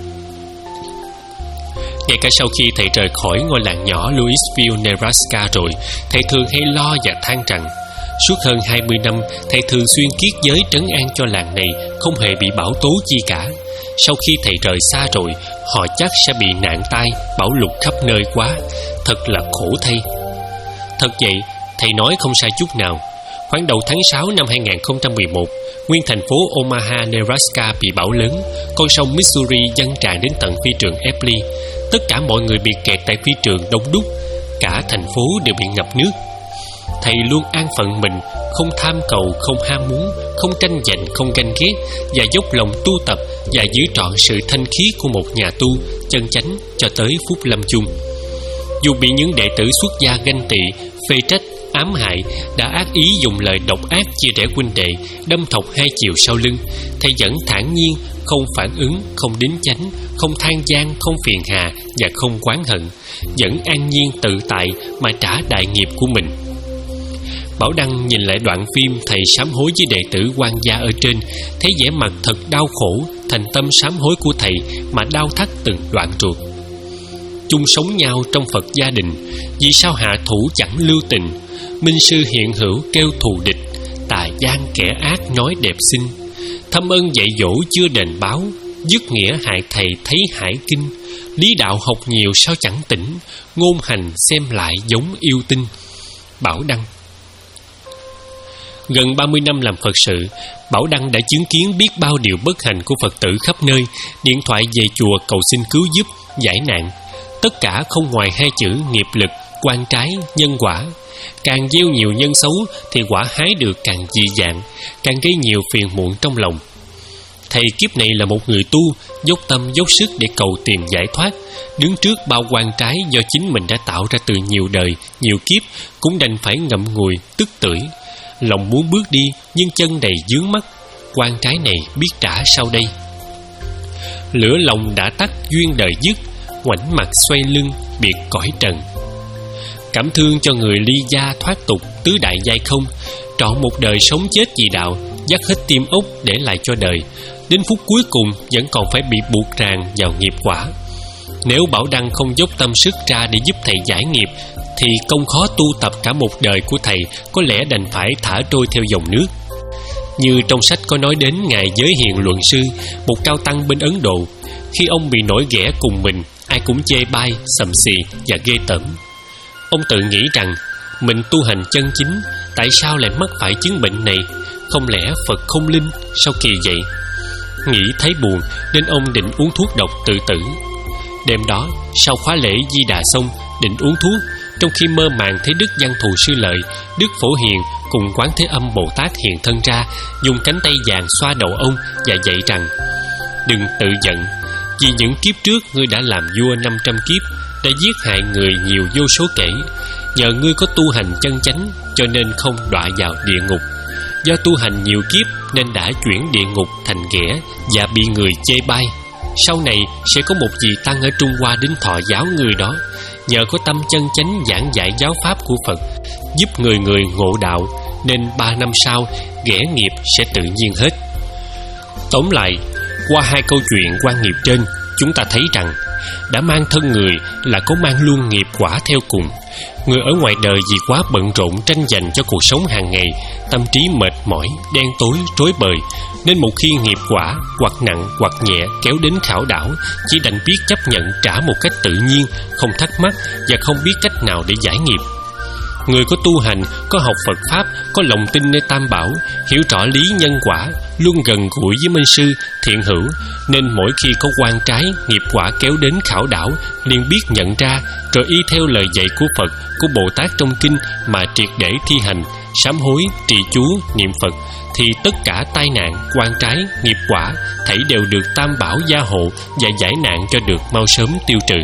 Ngay cả sau khi thầy rời khỏi ngôi làng nhỏ Louisville, Nebraska rồi, thầy thường hay lo và than rằng Suốt hơn hai mươi năm, thầy thường xuyên kiết giới trấn an cho làng này không hề bị bão tố chi cả. Sau khi thầy rời xa rồi, họ chắc sẽ bị nạn tai, bão lụt khắp nơi quá. Thật là khổ thay. Thật vậy, thầy nói không sai chút nào. Khoảng đầu tháng sáu năm hai nghìn không trăm mười một, nguyên thành phố Omaha, Nebraska bị bão lớn. Con sông Missouri dâng tràn đến tận phi trường Eppley. Tất cả mọi người bị kẹt tại phi trường đông đúc. Cả thành phố đều bị ngập nước. Thầy luôn an phận mình, không tham cầu, không ham muốn, không tranh giành, không ganh ghét, và dốc lòng tu tập và giữ trọn sự thanh khiết của một nhà tu chân chánh cho tới phút lâm chung. Dù bị những đệ tử xuất gia ganh tị, phê trách, ám hại, đã ác ý dùng lời độc ác chia rẽ huynh đệ, đâm thọc hai chiều sau lưng, thầy vẫn thản nhiên, không phản ứng, không đính chánh, không than gian, không phiền hà và không oán hận, vẫn an nhiên tự tại mà trả đại nghiệp của mình. Bảo Đăng nhìn lại đoạn phim thầy sám hối với đệ tử quan gia ở trên, thấy vẻ mặt thật đau khổ, thành tâm sám hối của thầy mà đau thắt từng đoạn ruột. Chung sống nhau trong Phật gia đình, vì sao hạ thủ chẳng lưu tình? Minh sư hiện hữu kêu thù địch, tà gian kẻ ác nói đẹp xinh. Thâm ơn dạy dỗ chưa đền báo, dứt nghĩa hại thầy thấy hải kinh. Lý đạo học nhiều sao chẳng tỉnh, ngôn hành xem lại giống yêu tinh. Bảo Đăng. Gần ba mươi năm làm Phật sự, Bảo Đăng đã chứng kiến biết bao điều bất hạnh của Phật tử khắp nơi. Điện thoại về chùa cầu xin cứu giúp, giải nạn. Tất cả không ngoài hai chữ nghiệp lực, quan trái, nhân quả. Càng gieo nhiều nhân xấu thì quả hái được càng dị dạng, càng gây nhiều phiền muộn trong lòng. Thầy kiếp này là một người tu, dốc tâm dốc sức để cầu tìm giải thoát. Đứng trước bao quan trái do chính mình đã tạo ra từ nhiều đời, nhiều kiếp, cũng đành phải ngậm ngùi, tức tưởi. Lòng muốn bước đi nhưng chân đầy vướng mắc. Quan trái này biết trả sau đây. Lửa lòng đã tắt duyên đời dứt, ngoảnh mặt xoay lưng biệt cõi trần. Cảm thương cho người ly gia thoát tục, tứ đại giai không, trọn một đời sống chết vì đạo, dắt hết tim ốc để lại cho đời. Đến phút cuối cùng vẫn còn phải bị buộc ràng vào nghiệp quả. Nếu Bảo Đăng không dốc tâm sức ra để giúp thầy giải nghiệp, thì công khó tu tập cả một đời của thầy có lẽ đành phải thả trôi theo dòng nước. Như trong sách có nói đến Ngài Giới Hiền Luận Sư, một cao tăng bên Ấn Độ. Khi ông bị nổi ghẻ cùng mình, ai cũng chê bai, sầm xì và ghê tởm. Ông tự nghĩ rằng mình tu hành chân chính, tại sao lại mắc phải chứng bệnh này? Không lẽ Phật không linh? Sao kỳ vậy? Nghĩ thấy buồn nên ông định uống thuốc độc tự tử. Đêm đó, sau khóa lễ Di Đà xong, định uống thuốc. Trong khi mơ màng thấy Đức Văn Thù Sư Lợi, Đức Phổ Hiền cùng Quán Thế Âm Bồ Tát hiện thân ra, dùng cánh tay vàng xoa đầu ông và dạy rằng: đừng tự giận, vì những kiếp trước ngươi đã làm vua năm trăm kiếp, đã giết hại người nhiều vô số kể. Nhờ ngươi có tu hành chân chánh cho nên không đọa vào địa ngục. Do tu hành nhiều kiếp nên đã chuyển địa ngục thành ghẻ và bị người chê bai. Sau này sẽ có một vị tăng ở Trung Hoa đến thọ giáo người đó. Nhờ có tâm chân chánh giảng dạy giáo pháp của Phật, giúp người người ngộ đạo, nên ba năm sau ghẻ nghiệp sẽ tự nhiên hết. Tóm lại, qua hai câu chuyện quan nghiệp trên, chúng ta thấy rằng đã mang thân người là có mang luôn nghiệp quả theo cùng. Người ở ngoài đời vì quá bận rộn tranh giành cho cuộc sống hàng ngày, tâm trí mệt mỏi, đen tối, rối bời, nên một khi nghiệp quả hoặc nặng hoặc nhẹ kéo đến khảo đảo, chỉ đành biết chấp nhận trả một cách tự nhiên, không thắc mắc và không biết cách nào để giải nghiệp. Người có tu hành, có học Phật Pháp, có lòng tin nơi Tam Bảo, hiểu rõ lý nhân quả, luôn gần gũi với Minh Sư, thiện hữu, nên mỗi khi có oan trái, nghiệp quả kéo đến khảo đảo, liền biết nhận ra, rồi y theo lời dạy của Phật, của Bồ Tát trong kinh mà triệt để thi hành, sám hối, trì chú, niệm Phật, thì tất cả tai nạn, oan trái, nghiệp quả, thảy đều được Tam Bảo gia hộ và giải nạn cho được mau sớm tiêu trừ.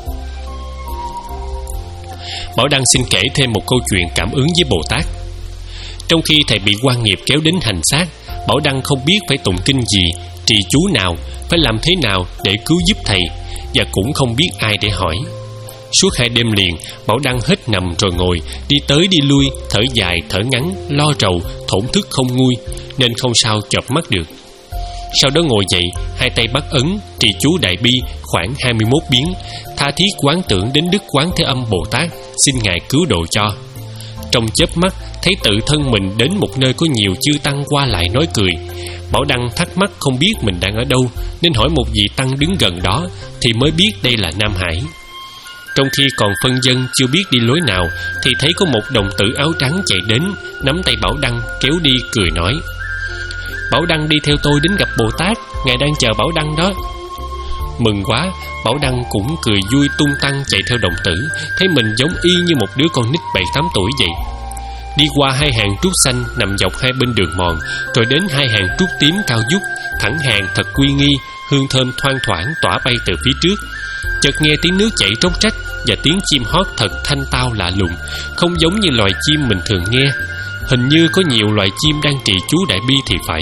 Bảo Đăng xin kể thêm một câu chuyện cảm ứng với Bồ Tát. Trong khi thầy bị oan nghiệp kéo đến hành xác, Bảo Đăng không biết phải tụng kinh gì, trì chú nào, phải làm thế nào để cứu giúp thầy, và cũng không biết ai để hỏi. Suốt hai đêm liền, Bảo Đăng hết nằm rồi ngồi, đi tới đi lui, thở dài thở ngắn, lo rầu, thổn thức không nguôi, nên không sao chợp mắt được. Sau đó ngồi dậy, hai tay bắt ấn, trì chú đại bi khoảng hai mươi mốt biến, tha thiết quán tưởng đến Đức Quán Thế Âm Bồ Tát, xin Ngài cứu độ cho. Trong chớp mắt, thấy tự thân mình đến một nơi có nhiều chư tăng qua lại nói cười. Bảo Đăng thắc mắc không biết mình đang ở đâu, nên hỏi một vị tăng đứng gần đó, thì mới biết đây là Nam Hải. Trong khi còn phân dân chưa biết đi lối nào, thì thấy có một đồng tử áo trắng chạy đến, nắm tay Bảo Đăng kéo đi, cười nói: Bảo Đăng đi theo tôi đến gặp Bồ Tát, ngài đang chờ Bảo Đăng đó. Mừng quá, Bảo Đăng cũng cười vui tung tăng chạy theo đồng tử, thấy mình giống y như một đứa con nít bảy tám tuổi vậy. Đi qua hai hàng trúc xanh nằm dọc hai bên đường mòn, rồi đến hai hàng trúc tím cao vút, thẳng hàng thật uy nghi, hương thơm thoang thoảng tỏa bay từ phía trước. Chợt nghe tiếng nước chảy róc rách và tiếng chim hót thật thanh tao lạ lùng, không giống như loài chim mình thường nghe. Hình như có nhiều loài chim đang trì chú đại bi thì phải.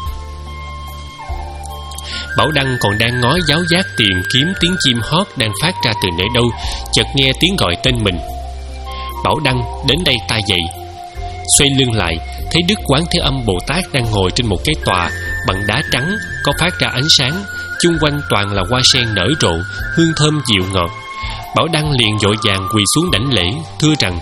Bảo Đăng còn đang ngó giáo giác tìm kiếm tiếng chim hót đang phát ra từ nơi đâu, chợt nghe tiếng gọi tên mình. Bảo Đăng, đến đây ta dậy. Xoay lưng lại, thấy Đức Quán Thế Âm Bồ Tát đang ngồi trên một cái tòa bằng đá trắng, có phát ra ánh sáng, chung quanh toàn là hoa sen nở rộ, hương thơm dịu ngọt. Bảo Đăng liền vội vàng quỳ xuống đảnh lễ, thưa rằng: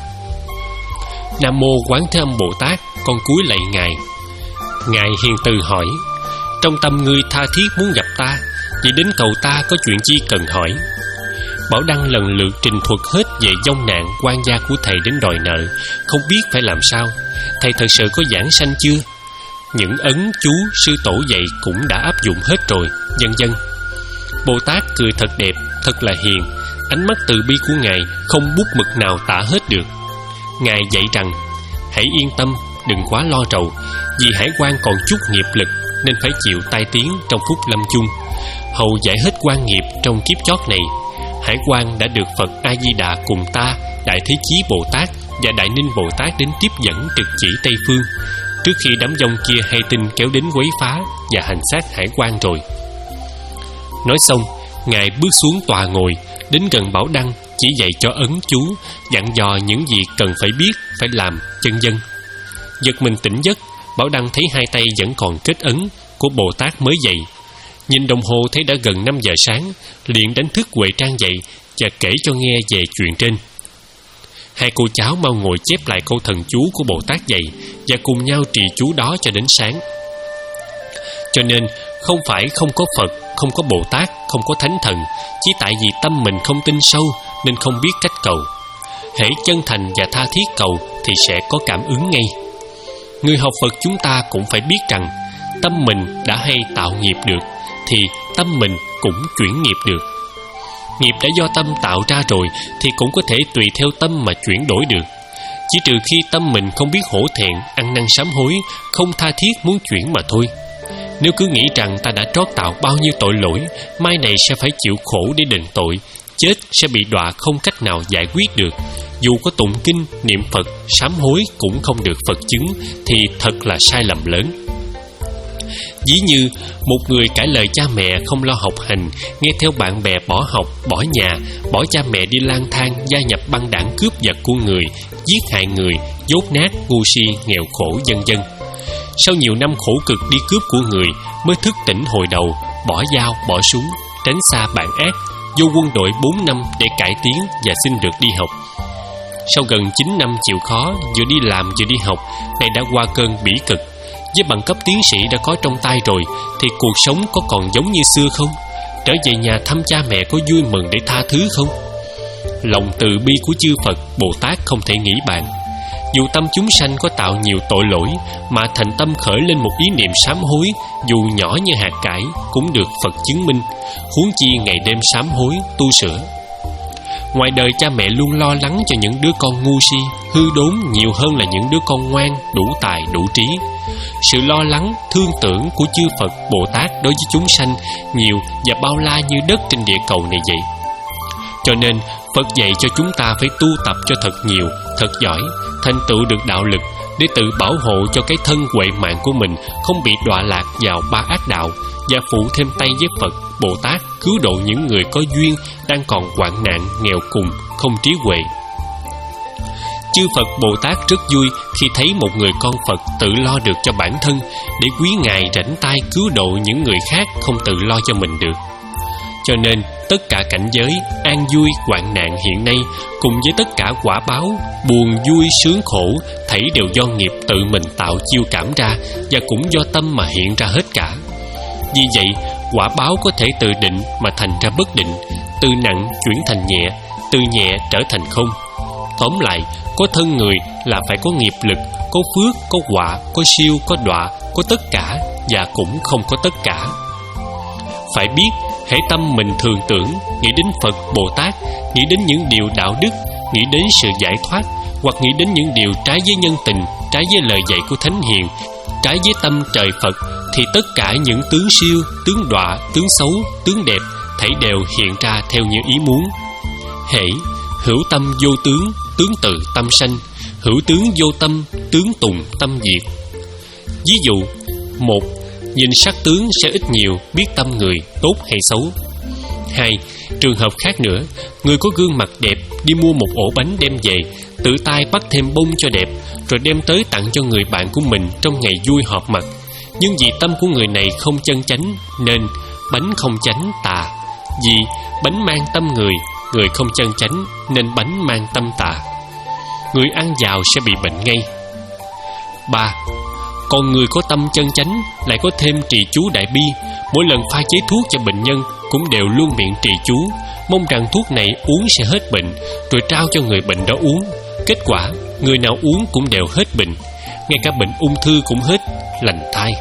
Nam mô Quán Thế Âm Bồ Tát, con cúi lạy ngài. Ngài hiền từ hỏi: Trong tâm ngươi tha thiết muốn gặp ta, vì đến cầu ta có chuyện chi cần hỏi? Bảo Đăng lần lượt trình thuật hết về vong nạn quan gia của thầy đến đòi nợ, không biết phải làm sao. Thầy thật sự có giảng sanh chưa? Những ấn chú sư tổ dạy cũng đã áp dụng hết rồi, vân vân. Bồ Tát cười thật đẹp, thật là hiền. Ánh mắt từ bi của ngài không bút mực nào tả hết được. Ngài dạy rằng: hãy yên tâm, đừng quá lo rầu, vì hải quan còn chút nghiệp lực nên phải chịu tai tiếng trong phút lâm chung. Hầu giải hết quan nghiệp trong kiếp chót này, hải quan đã được Phật A Di Đà cùng ta, Đại Thế Chí Bồ Tát và Đại Ninh Bồ Tát đến tiếp dẫn trực chỉ Tây Phương, trước khi đám vong kia hay tin kéo đến quấy phá và hành sát hải quan rồi. Nói xong, ngài bước xuống tòa ngồi, đến gần Bảo Đăng, chỉ dạy cho ấn chú, dặn dò những gì cần phải biết, phải làm, chân dân. Giật mình tỉnh giấc, Bảo Đăng thấy hai tay vẫn còn kết ấn của Bồ Tát mới dậy. Nhìn đồng hồ thấy đã gần năm giờ sáng, liền đánh thức Huệ Trang dậy và kể cho nghe về chuyện trên. Hai cô cháu mau ngồi chép lại câu thần chú của Bồ Tát dạy và cùng nhau trì chú đó cho đến sáng. Cho nên không phải không có Phật, không có Bồ Tát, không có Thánh Thần, chỉ tại vì tâm mình không tin sâu nên không biết cách cầu. Hễ chân thành và tha thiết cầu thì sẽ có cảm ứng ngay. Người học Phật chúng ta cũng phải biết rằng tâm mình đã hay tạo nghiệp được thì tâm mình cũng chuyển nghiệp được. Nghiệp đã do tâm tạo ra rồi thì cũng có thể tùy theo tâm mà chuyển đổi được, chỉ trừ khi tâm mình không biết hổ thẹn, ăn năn sám hối, không tha thiết muốn chuyển mà thôi. Nếu cứ nghĩ rằng ta đã trót tạo bao nhiêu tội lỗi, mai này sẽ phải chịu khổ để đền tội, chết sẽ bị đọa không cách nào giải quyết được, dù có tụng kinh, niệm Phật, sám hối cũng không được Phật chứng, thì thật là sai lầm lớn. Ví như một người cãi lời cha mẹ không lo học hành, nghe theo bạn bè bỏ học, bỏ nhà, bỏ cha mẹ đi lang thang, gia nhập băng đảng cướp giật của người, giết hại người, dốt nát, ngu si, nghèo khổ, vân vân. Sau nhiều năm khổ cực đi cướp của người, mới thức tỉnh hồi đầu, bỏ dao, bỏ súng, tránh xa bạn ác, vô quân đội bốn năm để cải tiến và xin được đi học. Sau gần chín năm chịu khó, vừa đi làm vừa đi học, này đã qua cơn bỉ cực. Với bằng cấp tiến sĩ đã có trong tay rồi thì cuộc sống có còn giống như xưa không? Trở về nhà thăm cha mẹ có vui mừng để tha thứ không? Lòng từ bi của chư Phật, Bồ Tát không thể nghĩ bàn. Dù tâm chúng sanh có tạo nhiều tội lỗi, mà thành tâm khởi lên một ý niệm sám hối, dù nhỏ như hạt cải, cũng được Phật chứng minh. Huống chi ngày đêm sám hối, tu sửa. Ngoài đời cha mẹ luôn lo lắng cho những đứa con ngu si, hư đốn nhiều hơn là những đứa con ngoan, đủ tài, đủ trí. Sự lo lắng, thương tưởng của chư Phật, Bồ Tát đối với chúng sanh nhiều và bao la như đất trên địa cầu này vậy. Cho nên Phật dạy cho chúng ta phải tu tập cho thật nhiều, thật giỏi, thành tựu được đạo lực để tự bảo hộ cho cái thân huệ mạng của mình không bị đọa lạc vào ba ác đạo, và phụ thêm tay với Phật, Bồ Tát cứu độ những người có duyên đang còn hoạn nạn, nghèo cùng, không trí huệ. Chư Phật Bồ Tát rất vui khi thấy một người con Phật tự lo được cho bản thân, để quý ngài rảnh tay cứu độ những người khác không tự lo cho mình được. Cho nên tất cả cảnh giới an vui hoạn nạn hiện nay, cùng với tất cả quả báo buồn vui sướng khổ, thảy đều do nghiệp tự mình tạo chiêu cảm ra, và cũng do tâm mà hiện ra hết cả. Vì vậy quả báo có thể từ định mà thành ra bất định, từ nặng chuyển thành nhẹ, từ nhẹ trở thành không. Tóm lại, có thân người là phải có nghiệp lực, có phước, có họa, có siêu, có đọa, có tất cả và cũng không có tất cả. Phải biết, hễ tâm mình thường tưởng, nghĩ đến Phật, Bồ Tát, nghĩ đến những điều đạo đức, nghĩ đến sự giải thoát, hoặc nghĩ đến những điều trái với nhân tình, trái với lời dạy của Thánh Hiền, trái với tâm trời Phật, thì tất cả những tướng siêu, tướng đọa, tướng xấu, tướng đẹp, thảy đều hiện ra theo như ý muốn. Hễ hữu tâm vô tướng, tướng từ tâm sanh; hữu tướng vô tâm, tướng tùng tâm diệt. Ví dụ, một, nhìn sắc tướng sẽ ít nhiều biết tâm người tốt hay xấu. Hai, trường hợp khác nữa, người có gương mặt đẹp đi mua một ổ bánh đem về, tự tay bắt thêm bông cho đẹp, rồi đem tới tặng cho người bạn của mình trong ngày vui họp mặt. Nhưng vì tâm của người này không chân chánh, nên bánh không chánh tà. Vì bánh mang tâm người, người không chân chánh, nên bánh mang tâm tà. Người ăn vào sẽ bị bệnh ngay. Ba, còn người có tâm chân chánh lại có thêm trì chú đại bi, mỗi lần pha chế thuốc cho bệnh nhân cũng đều luôn miệng trì chú, mong rằng thuốc này uống sẽ hết bệnh, rồi trao cho người bệnh đó uống. Kết quả, người nào uống cũng đều hết bệnh, ngay cả bệnh ung thư cũng hết, lành thai.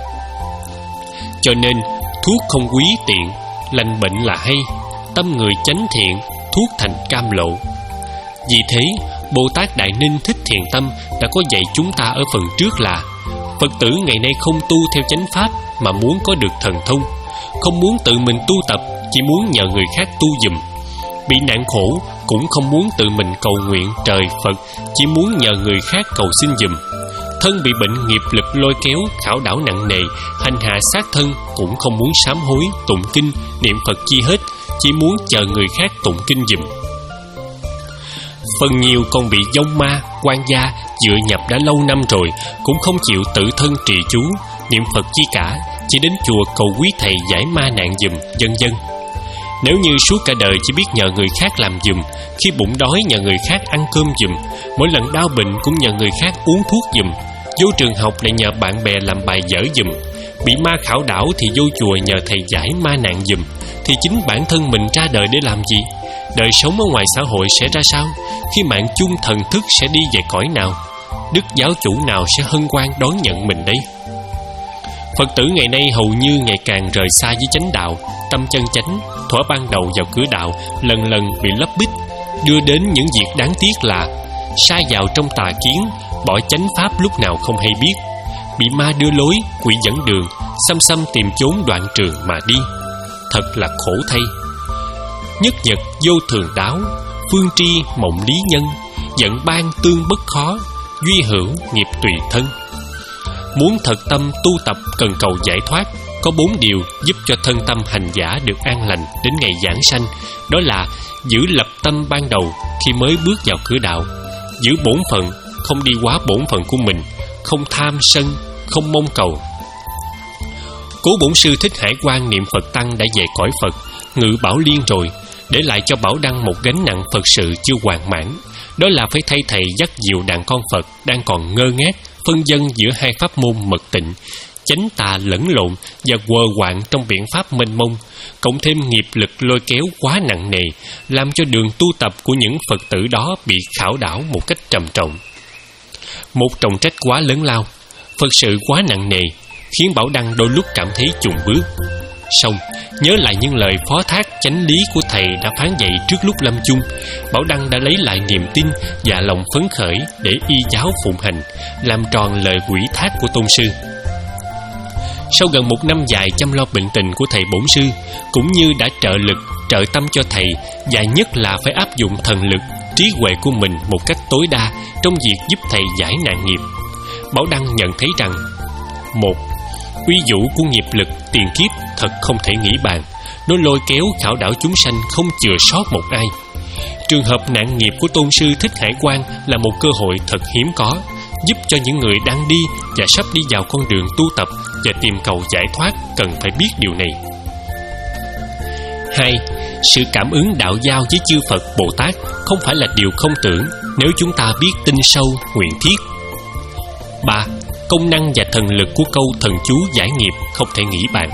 Cho nên, thuốc không quý tiện, lành bệnh là hay, tâm người chánh thiện, thuốc thành cam lộ. Vì thế, Bồ Tát Đại Ninh Thích Thiện Tâm đã có dạy chúng ta ở phần trước là Phật tử ngày nay không tu theo chánh pháp mà muốn có được thần thông, không muốn tự mình tu tập, chỉ muốn nhờ người khác tu giùm. Bị nạn khổ cũng không muốn tự mình cầu nguyện trời Phật, chỉ muốn nhờ người khác cầu xin giùm. Thân bị bệnh nghiệp lực lôi kéo, khảo đảo nặng nề, hành hạ sát thân cũng không muốn sám hối, tụng kinh, niệm Phật chi hết, chỉ muốn chờ người khác tụng kinh giùm. Phần nhiều còn bị vong ma, quan gia dựa nhập đã lâu năm rồi, cũng không chịu tự thân trì chú, niệm Phật chi cả, chỉ đến chùa cầu quý thầy giải ma nạn giùm, vân vân. Nếu như suốt cả đời chỉ biết nhờ người khác làm giùm, khi bụng đói nhờ người khác ăn cơm giùm, mỗi lần đau bệnh cũng nhờ người khác uống thuốc giùm, vô trường học lại nhờ bạn bè làm bài vở giùm, bị ma khảo đảo thì vô chùa nhờ thầy giải ma nạn giùm, thì chính bản thân mình ra đời để làm gì? Đời sống ở ngoài xã hội sẽ ra sao? Khi mạng chung thần thức sẽ đi về cõi nào? Đức giáo chủ nào sẽ hân hoan đón nhận mình đây? Phật tử ngày nay hầu như ngày càng rời xa với chánh đạo, tâm chân chánh, thuở ban đầu vào cửa đạo lần lần bị lấp bít, đưa đến những việc đáng tiếc là sai vào trong tà kiến, bỏ chánh pháp lúc nào không hay biết, bị ma đưa lối, quỷ dẫn đường, xăm xăm tìm chốn đoạn trường mà đi. Thật là khổ thay. Nhất nhật vô thường đáo, phương tri mộng lý nhân, giận ban tương bất khó, duy hữu nghiệp tùy thân. Muốn thật tâm tu tập cần cầu giải thoát, có bốn điều giúp cho thân tâm hành giả được an lành đến ngày giảng sanh. Đó là giữ lập tâm ban đầu khi mới bước vào cửa đạo, giữ bổn phận, không đi quá bổn phận của mình, không tham sân, không mong cầu. Cố Bổn Sư Thích Hải Quang niệm Phật Tăng đã về cõi Phật, ngự Bảo Liên rồi, để lại cho Bảo Đăng một gánh nặng Phật sự chưa hoàn mãn. Đó là phải thay thầy dắt dìu đàn con Phật đang còn ngơ ngác, phân vân giữa hai pháp môn mật tịnh, chánh tà lẫn lộn và quờ quạng trong biện pháp mênh mông, cộng thêm nghiệp lực lôi kéo quá nặng nề, làm cho đường tu tập của những Phật tử đó bị khảo đảo một cách trầm trọng. Một trọng trách quá lớn lao, Phật sự quá nặng nề, khiến Bảo Đăng đôi lúc cảm thấy chùng bước. Xong, nhớ lại những lời phó thác chánh lý của thầy đã phán dạy trước lúc lâm chung, Bảo Đăng đã lấy lại niềm tin và lòng phấn khởi để y giáo phụng hành, làm tròn lời ủy thác của tôn sư. Sau gần một năm dài chăm lo bệnh tình của thầy Bổn Sư, cũng như đã trợ lực, trợ tâm cho thầy, và nhất là phải áp dụng thần lực, trí huệ của mình một cách tối đa trong việc giúp thầy giải nạn nghiệp, Bảo Đăng nhận thấy rằng: một, uy vũ của nghiệp lực tiền kiếp thật không thể nghĩ bàn, nó lôi kéo khảo đảo chúng sanh không chừa sót một ai. Trường hợp nạn nghiệp của tôn sư Thích Hải Quang là một cơ hội thật hiếm có, giúp cho những người đang đi và sắp đi vào con đường tu tập và tìm cầu giải thoát cần phải biết điều này. Hai, sự cảm ứng đạo giao với chư Phật Bồ Tát không phải là điều không tưởng nếu chúng ta biết tin sâu, nguyện thiết. Ba, công năng và thần lực của câu thần chú giải nghiệp không thể nghĩ bàn.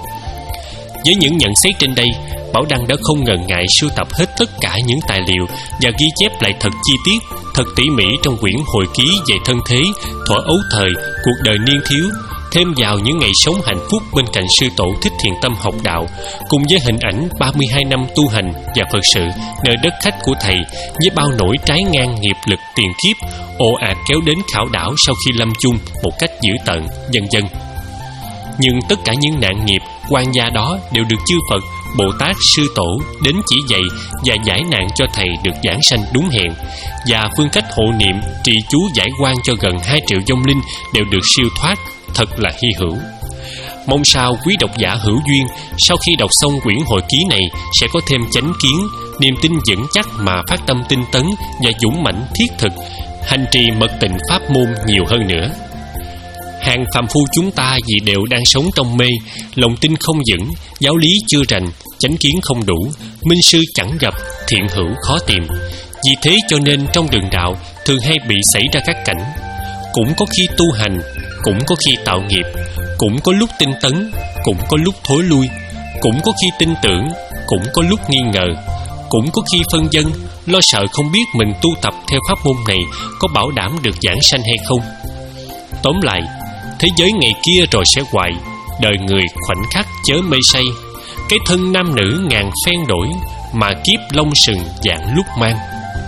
Với những nhận xét trên đây, Bảo Đăng đã không ngần ngại sưu tập hết tất cả những tài liệu và ghi chép lại thật chi tiết, thật tỉ mỉ trong quyển hồi ký về thân thế, thuở ấu thời, cuộc đời niên thiếu, thêm vào những ngày sống hạnh phúc bên cạnh sư tổ Thích Thiện Tâm học đạo, cùng với hình ảnh ba mươi hai năm tu hành và Phật sự nơi đất khách của thầy, với bao nỗi trái ngang nghiệp lực tiền kiếp ồ ạt kéo đến khảo đảo sau khi lâm chung một cách dữ tợn, vân vân. Nhưng tất cả những nạn nghiệp quan gia đó đều được chư Phật, Bồ Tát, sư tổ đến chỉ dạy và giải nạn cho thầy được giảng sanh đúng hẹn, và phương cách hộ niệm, trì chú giải oan cho gần hai triệu vong linh đều được siêu thoát, thật là hy hữu. Mong sao quý độc giả hữu duyên sau khi đọc xong quyển hồi ký này sẽ có thêm chánh kiến, niềm tin vững chắc mà phát tâm tinh tấn và dũng mãnh thiết thực, hành trì mật tịnh pháp môn nhiều hơn nữa. Hàng phàm phu chúng ta vì đều đang sống trong mê, lòng tin không vững, giáo lý chưa rành, chánh kiến không đủ, minh sư chẳng gặp, thiện hữu khó tìm. Vì thế cho nên trong đường đạo thường hay bị xảy ra các cảnh cũng có khi tu hành, cũng có khi tạo nghiệp, cũng có lúc tinh tấn, cũng có lúc thối lui, cũng có khi tin tưởng, cũng có lúc nghi ngờ, cũng có khi phân vân, lo sợ không biết mình tu tập theo pháp môn này có bảo đảm được giảng sanh hay không. Tóm lại, thế giới ngày kia rồi sẽ hoại, đời người khoảnh khắc chớ mê say. Cái thân nam nữ ngàn phen đổi, mà kiếp long sừng dạng lúc mang.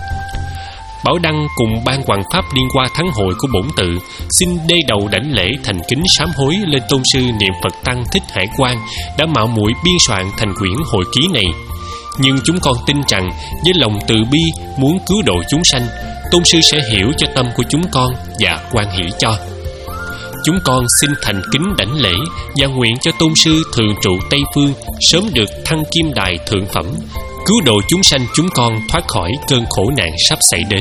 Bảo Đăng cùng ban hoàng pháp liên hoa thắng hội của bổn tự xin đê đầu đảnh lễ thành kính sám hối lên tôn sư niệm Phật tăng Thích Hải Quang đã mạo muội biên soạn thành quyển hồi ký này. Nhưng chúng con tin rằng với lòng từ bi muốn cứu độ chúng sanh, tôn sư sẽ hiểu cho tâm của chúng con và hoan hỷ cho. Chúng con xin thành kính đảnh lễ và nguyện cho tôn sư thường trụ Tây Phương sớm được thăng kim đài thượng phẩm, cứu độ chúng sanh chúng con thoát khỏi cơn khổ nạn sắp xảy đến.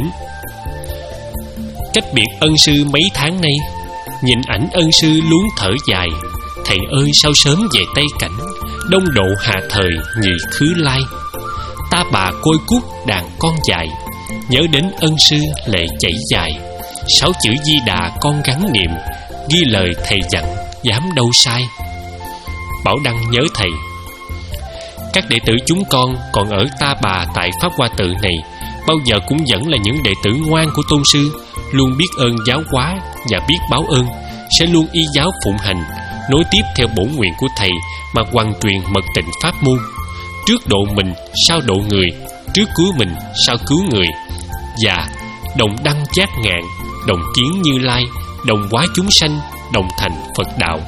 Cách biệt ân sư mấy tháng nay, nhìn ảnh ân sư luống thở dài. Thầy ơi sao sớm về Tây Cảnh, đông độ hạ thời nhị khứ lai. Ta bà côi cút đàn con dài, nhớ đến ân sư lệ chảy dài. Sáu chữ Di Đà con gắn niệm, ghi lời thầy dặn dám đâu sai. Bảo Đăng nhớ thầy. Các đệ tử chúng con còn ở Ta Bà tại Pháp Hoa Tự này bao giờ cũng vẫn là những đệ tử ngoan của tôn sư, luôn biết ơn giáo hóa và biết báo ơn, sẽ luôn y giáo phụng hành, nối tiếp theo bổn nguyện của thầy mà hoàn truyền mật tịnh pháp môn. Trước độ mình sau độ người, trước cứu mình sau cứu người, và đồng đăng chát ngạn, đồng kiến Như Lai, đồng hóa chúng sanh, đồng thành Phật đạo.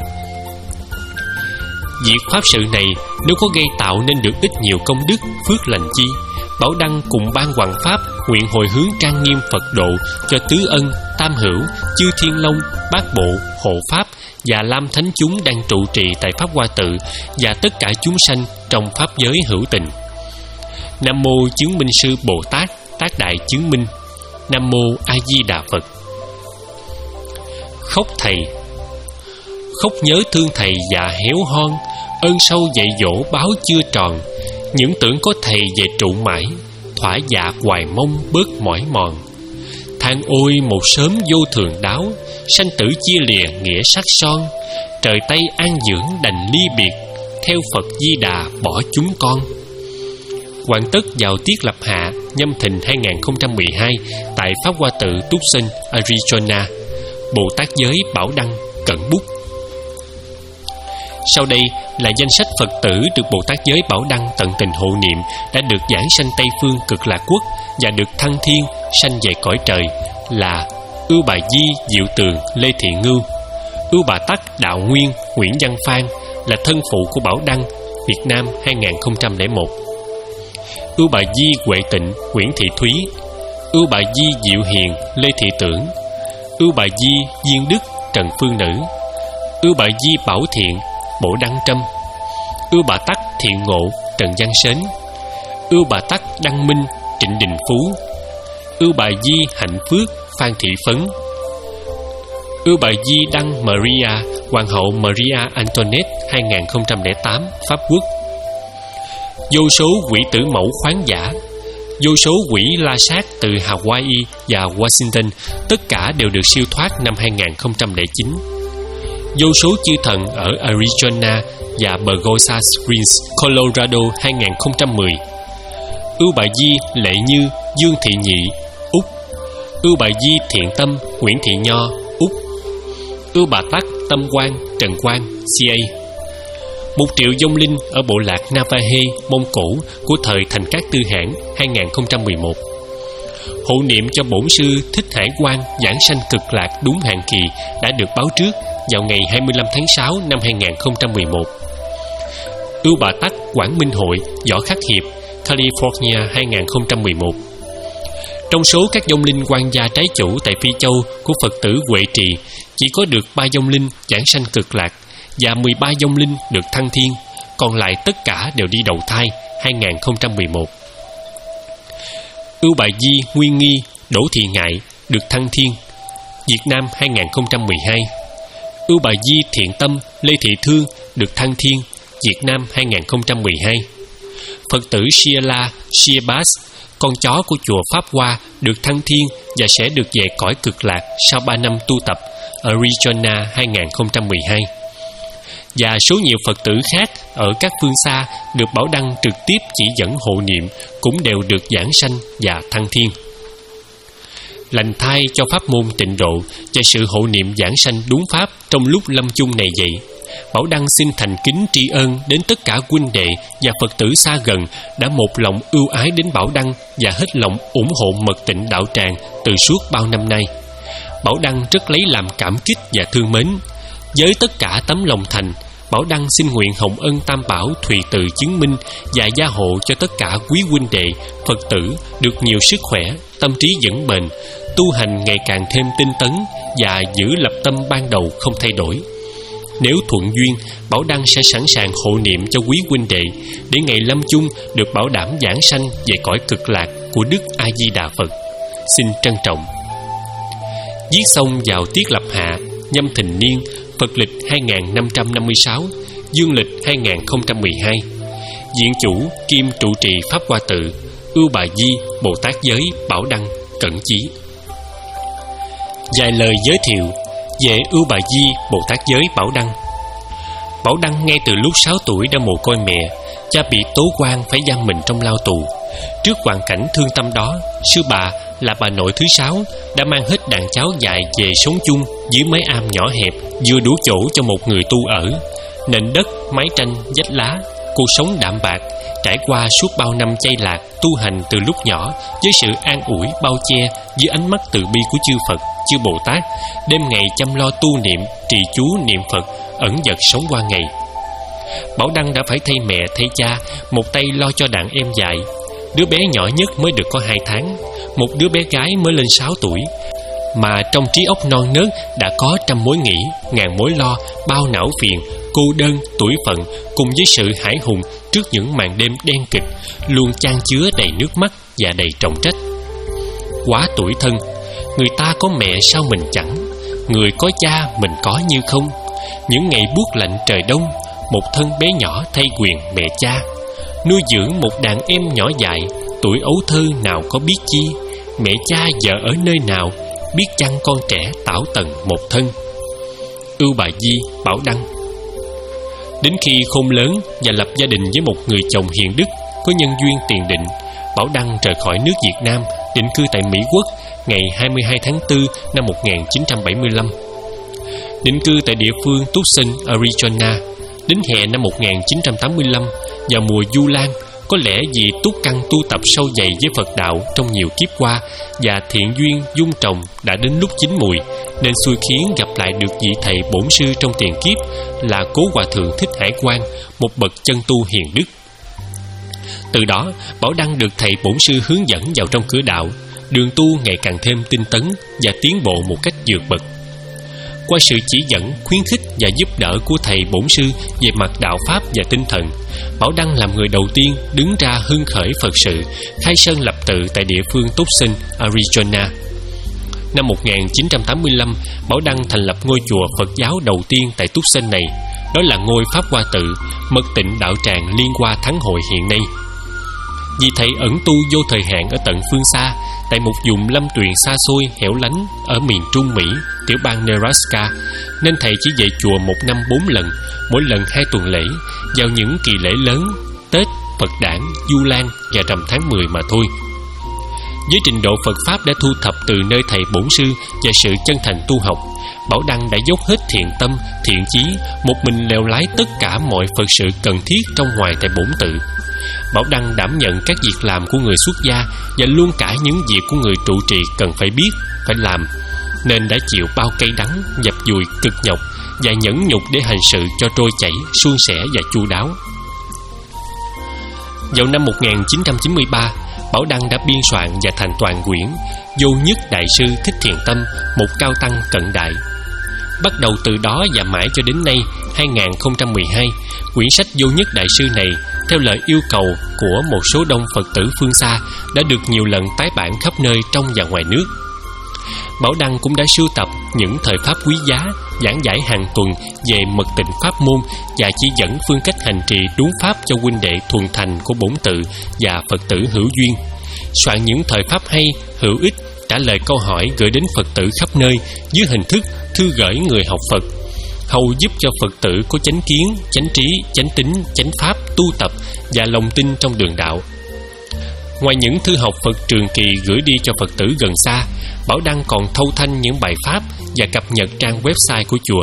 Việc pháp sự này nếu có gây tạo nên được ít nhiều công đức phước lành chi, Bảo Đăng cùng ban hoàng pháp nguyện hồi hướng trang nghiêm Phật độ cho tứ ân, tam hữu, chư thiên long, bát bộ, hộ pháp và lam thánh chúng đang trụ trì tại Pháp Hoa Tự và tất cả chúng sanh trong pháp giới hữu tình. Nam mô chứng minh sư Bồ Tát tác đại chứng minh. Nam mô A Di Đà Phật. Khóc thầy. Khóc nhớ thương thầy già héo hon, ơn sâu dạy dỗ báo chưa tròn. Những tưởng có thầy về trụ mãi, thỏa dạ hoài mong bớt mỏi mòn. Than ôi một sớm vô thường đáo, sanh tử chia lìa nghĩa sắc son. Trời Tây an dưỡng đành ly biệt, theo Phật Di Đà bỏ chúng con. Hoàn tất vào tiết lập hạ Nhâm Thìn hai không một hai tại Pháp Hoa Tự Tucson, Arizona. Bồ Tát giới Bảo Đăng cận bút. Sau đây là danh sách Phật tử được Bồ Tát giới Bảo Đăng tận tình hộ niệm đã được giảng sanh Tây Phương Cực Lạc Quốc và được thăng thiên sanh về cõi trời là Ưu Bà Di Diệu Tường Lê Thị Ngưu, Ưu Bà Tắc Đạo Nguyên Nguyễn Văn Phan là thân phụ của Bảo Đăng, Việt Nam hai không không một. Ưu Bà Di Huệ Tịnh Nguyễn Thị Thúy, Ưu Bà Di Diệu Hiền Lê Thị Tưởng, Ưu Bà Di Diên Đức Trần Phương Nữ, Ưu Bà Di Bảo Thiện Bộ Đăng Trâm, Ưu Bà Tắc Thiện Ngộ Trần Văn Sến, Ưu Bà Tắc Đăng Minh Trịnh Đình Phú, Ưu Bà Di Hạnh Phước Phan Thị Phấn, Ưu Bà Di Đăng Maria Hoàng hậu Maria Antoinette hai không không tám Pháp Quốc, vô số quỷ tử mẫu khoáng giả, vô số quỷ la sát từ Hawaii và Washington, tất cả đều được siêu thoát năm hai không không chín. Vô số chư thần ở Arizona và Pagosa Springs, Colorado hai không một không. Ưu Bà Di, Lệ Như, Dương Thị Nhị, Úc. Ưu Bà Di, Thiện Tâm, Nguyễn Thị Nho, Úc. Ưu Bà Tắc, Tâm Quang, Trần Quang, xê a. Một triệu vong linh ở bộ lạc Navahe, Mông Cổ của thời Thành Cát Tư Hãn hai không một một. Hộ niệm cho bổn sư Thích Hải Quang giảng sanh cực lạc đúng hạn kỳ đã được báo trước vào ngày hai mươi lăm tháng sáu năm hai không một một. Ưu Bà Tắc, Quảng Minh Hội, Võ Khắc Hiệp, California hai không một một. Trong số các vong linh quan gia trái chủ tại Phi Châu của Phật tử Huệ Trì, chỉ có được ba vong linh giảng sanh cực lạc và mười ba vong linh được thăng thiên, còn lại tất cả đều đi đầu thai hai không một một. Ưu Bà Di, Nguyên Nghi, Đỗ Thị Ngại được thăng thiên, Việt Nam hai không một hai. Ưu Bà Di, Thiện Tâm, Lê Thị Thương được thăng thiên, Việt Nam hai không một hai. Phật tử Sheila Sheebas, con chó của chùa Pháp Hoa, được thăng thiên và sẽ được về cõi cực lạc sau ba năm tu tập, Arizona hai không một hai. Và số nhiều Phật tử khác ở các phương xa được Bảo Đăng trực tiếp chỉ dẫn hộ niệm cũng đều được giảng sanh và thăng thiên. Lành thai cho pháp môn tịnh độ và sự hộ niệm giảng sanh đúng pháp trong lúc lâm chung này vậy, Bảo Đăng xin thành kính tri ân đến tất cả huynh đệ và Phật tử xa gần đã một lòng ưu ái đến Bảo Đăng và hết lòng ủng hộ mật tịnh đạo tràng từ suốt bao năm nay. Bảo Đăng rất lấy làm cảm kích và thương mến. Với tất cả tấm lòng thành, Bảo Đăng xin nguyện hồng ân Tam Bảo thùy từ chứng minh và gia hộ cho tất cả quý huynh đệ Phật tử được nhiều sức khỏe, tâm trí vững bền, tu hành ngày càng thêm tinh tấn và giữ lập tâm ban đầu không thay đổi. Nếu thuận duyên, Bảo Đăng sẽ sẵn sàng hộ niệm cho quý huynh đệ để ngày lâm chung được bảo đảm giảng sanh về cõi cực lạc của Đức A Di Đà Phật. Xin trân trọng. Viết xong vào tiết lập hạ, Nhâm Thìn Niên, Phật lịch hai năm năm sáu, Dương lịch hai không một hai. Viện chủ kiêm trụ trì Pháp Hoa Tự, Ưu Bà Di, Bồ Tát Giới, Bảo Đăng, Cẩn Chí. Vài lời giới thiệu về Ưu Bà Di, Bồ Tát Giới, Bảo Đăng. Bảo Đăng ngay từ lúc sáu tuổi đã mồ côi mẹ, cha bị tố quan phải giam mình trong lao tù. Trước hoàn cảnh thương tâm đó, sư bà là bà nội thứ sáu đã mang hết đàn cháu dại về sống chung dưới mái am nhỏ hẹp, vừa đủ chỗ cho một người tu ở. Nền đất, mái tranh, vách lá, cuộc sống đạm bạc trải qua suốt bao năm chay lạc tu hành từ lúc nhỏ với sự an ủi bao che dưới ánh mắt từ bi của chư Phật, chư Bồ Tát, đêm ngày chăm lo tu niệm, trì chú niệm Phật, ẩn dật sống qua ngày. Bảo Đăng đã phải thay mẹ thay cha, một tay lo cho đàn em dại. Đứa bé nhỏ nhất mới được có hai tháng, một đứa bé gái mới lên sáu tuổi, mà trong trí óc non nớt đã có trăm mối nghĩ, ngàn mối lo, bao não phiền, cô đơn, tủi phận, cùng với sự hãi hùng trước những màn đêm đen kịch, luôn chan chứa đầy nước mắt và đầy trọng trách. Quá tủi thân, người ta có mẹ sao mình chẳng, người có cha mình có như không. Những ngày buốt lạnh trời đông, một thân bé nhỏ thay quyền mẹ cha, nuôi dưỡng một đàn em nhỏ dại, tuổi ấu thơ nào có biết chi. Mẹ cha vợ ở nơi nào, biết chăng con trẻ tảo tần một thân. Ưu Bà Di, Bảo Đăng. Đến khi khôn lớn và lập gia đình với một người chồng hiền đức, có nhân duyên tiền định, Bảo Đăng rời khỏi nước Việt Nam, định cư tại Mỹ Quốc ngày hai mươi hai tháng tư năm một nghìn chín trăm bảy mươi lăm. Định cư tại địa phương Tucson, Arizona. Đến hè năm một nghìn chín trăm tám mươi lăm, vào mùa Du Lan, có lẽ vì túc căn tu tập sâu dày với Phật đạo trong nhiều kiếp qua và thiện duyên dung trồng đã đến lúc chín mùi, nên xui khiến gặp lại được vị thầy bổn sư trong tiền kiếp là Cố Hòa Thượng Thích Hải Quang, một bậc chân tu hiền đức. Từ đó, Bảo Đăng được thầy bổn sư hướng dẫn vào trong cửa đạo, đường tu ngày càng thêm tinh tấn và tiến bộ một cách vượt bậc. Qua sự chỉ dẫn, khuyến khích và giúp đỡ của thầy bổn sư về mặt đạo pháp và tinh thần, Bảo Đăng làm người đầu tiên đứng ra hưng khởi Phật sự, khai sơn lập tự tại địa phương Tucson, Arizona. Năm một nghìn chín trăm tám mươi lăm, Bảo Đăng thành lập ngôi chùa Phật giáo đầu tiên tại Túc Xên này. Đó là ngôi Pháp Hoa Tự, mật tịnh đạo tràng Liên Hoa Thắng Hội hiện nay. Vì thầy ẩn tu vô thời hạn ở tận phương xa, tại một vùng lâm tuyền xa xôi hẻo lánh ở miền Trung Mỹ, tiểu bang Nebraska, nên thầy chỉ về chùa một năm bốn lần, mỗi lần hai tuần lễ, vào những kỳ lễ lớn, Tết, Phật đản, Du Lan và rằm tháng mười mà thôi. Với trình độ Phật Pháp đã thu thập từ nơi thầy bổn sư và sự chân thành tu học, Bảo Đăng đã dốc hết thiện tâm, thiện chí, một mình lèo lái tất cả mọi Phật sự cần thiết trong ngoài tại bổn tự. Bảo Đăng đảm nhận các việc làm của người xuất gia và luôn cả những việc của người trụ trì cần phải biết, phải làm, nên đã chịu bao cay đắng, dập dùi, cực nhọc và nhẫn nhục để hành sự cho trôi chảy, suôn sẻ và chu đáo. Vào năm một nghìn chín trăm chín mươi ba, Bảo Đăng đã biên soạn và thành toàn quyển Vô Nhất Đại Sư Thích Thiền Tâm, một cao tăng cận đại. Bắt đầu từ đó và mãi cho đến nay, hai nghìn không trăm mười hai, quyển sách Vô Nhất Đại Sư này, theo lời yêu cầu của một số đông Phật tử phương xa, đã được nhiều lần tái bản khắp nơi trong và ngoài nước. Bảo Đăng cũng đã sưu tập những thời pháp quý giá, giảng giải hàng tuần về mật tịnh pháp môn và chỉ dẫn phương cách hành trì đúng pháp cho huynh đệ thuần thành của bổn tự và Phật tử hữu duyên. Soạn những thời pháp hay, hữu ích, trả lời câu hỏi gửi đến Phật tử khắp nơi dưới hình thức thư gửi người học Phật, hầu giúp cho Phật tử có chánh kiến, chánh trí, chánh tín, chánh pháp, tu tập và lòng tin trong đường đạo. Ngoài những thư học Phật trường kỳ gửi đi cho Phật tử gần xa, Bảo Đăng còn thâu thanh những bài pháp và cập nhật trang website của chùa.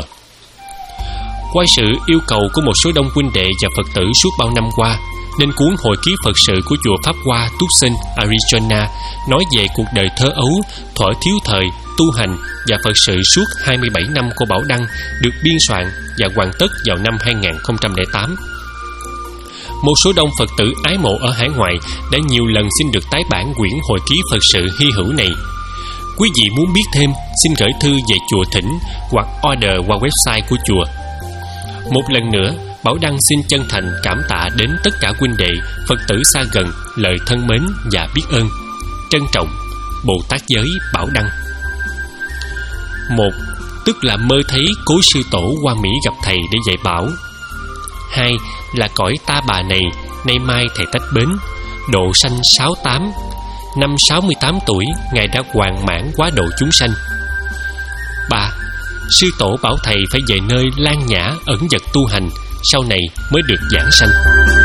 Qua sự yêu cầu của một số đông huynh đệ và Phật tử suốt bao năm qua, nên cuốn hồi ký Phật sự của chùa Pháp Hoa, Tucson, Arizona nói về cuộc đời thơ ấu, thuở thiếu thời, tu hành và Phật sự suốt hai mươi bảy năm của Bảo Đăng được biên soạn và hoàn tất vào năm hai nghìn không trăm lẻ tám. Một số đông Phật tử ái mộ ở hải ngoại đã nhiều lần xin được tái bản quyển hồi ký Phật sự hy hữu này. Quý vị muốn biết thêm, xin gửi thư về chùa Thỉnh hoặc order qua website của chùa. Một lần nữa, Bảo Đăng xin chân thành cảm tạ đến tất cả huynh đệ, Phật tử xa gần lời thân mến và biết ơn. Trân trọng, Bồ Tát Giới Bảo Đăng. Một, tức là mơ thấy cố sư tổ qua Mỹ gặp thầy để dạy bảo. Hai, là cõi ta bà này, nay mai thầy tách bến, độ sanh sáu tám. Năm sáu mươi tám tuổi, Ngài đã hoàn mãn quá độ chúng sanh. Ba, sư tổ bảo thầy phải về nơi lan nhã ẩn dật tu hành, sau này mới được giảng sanh.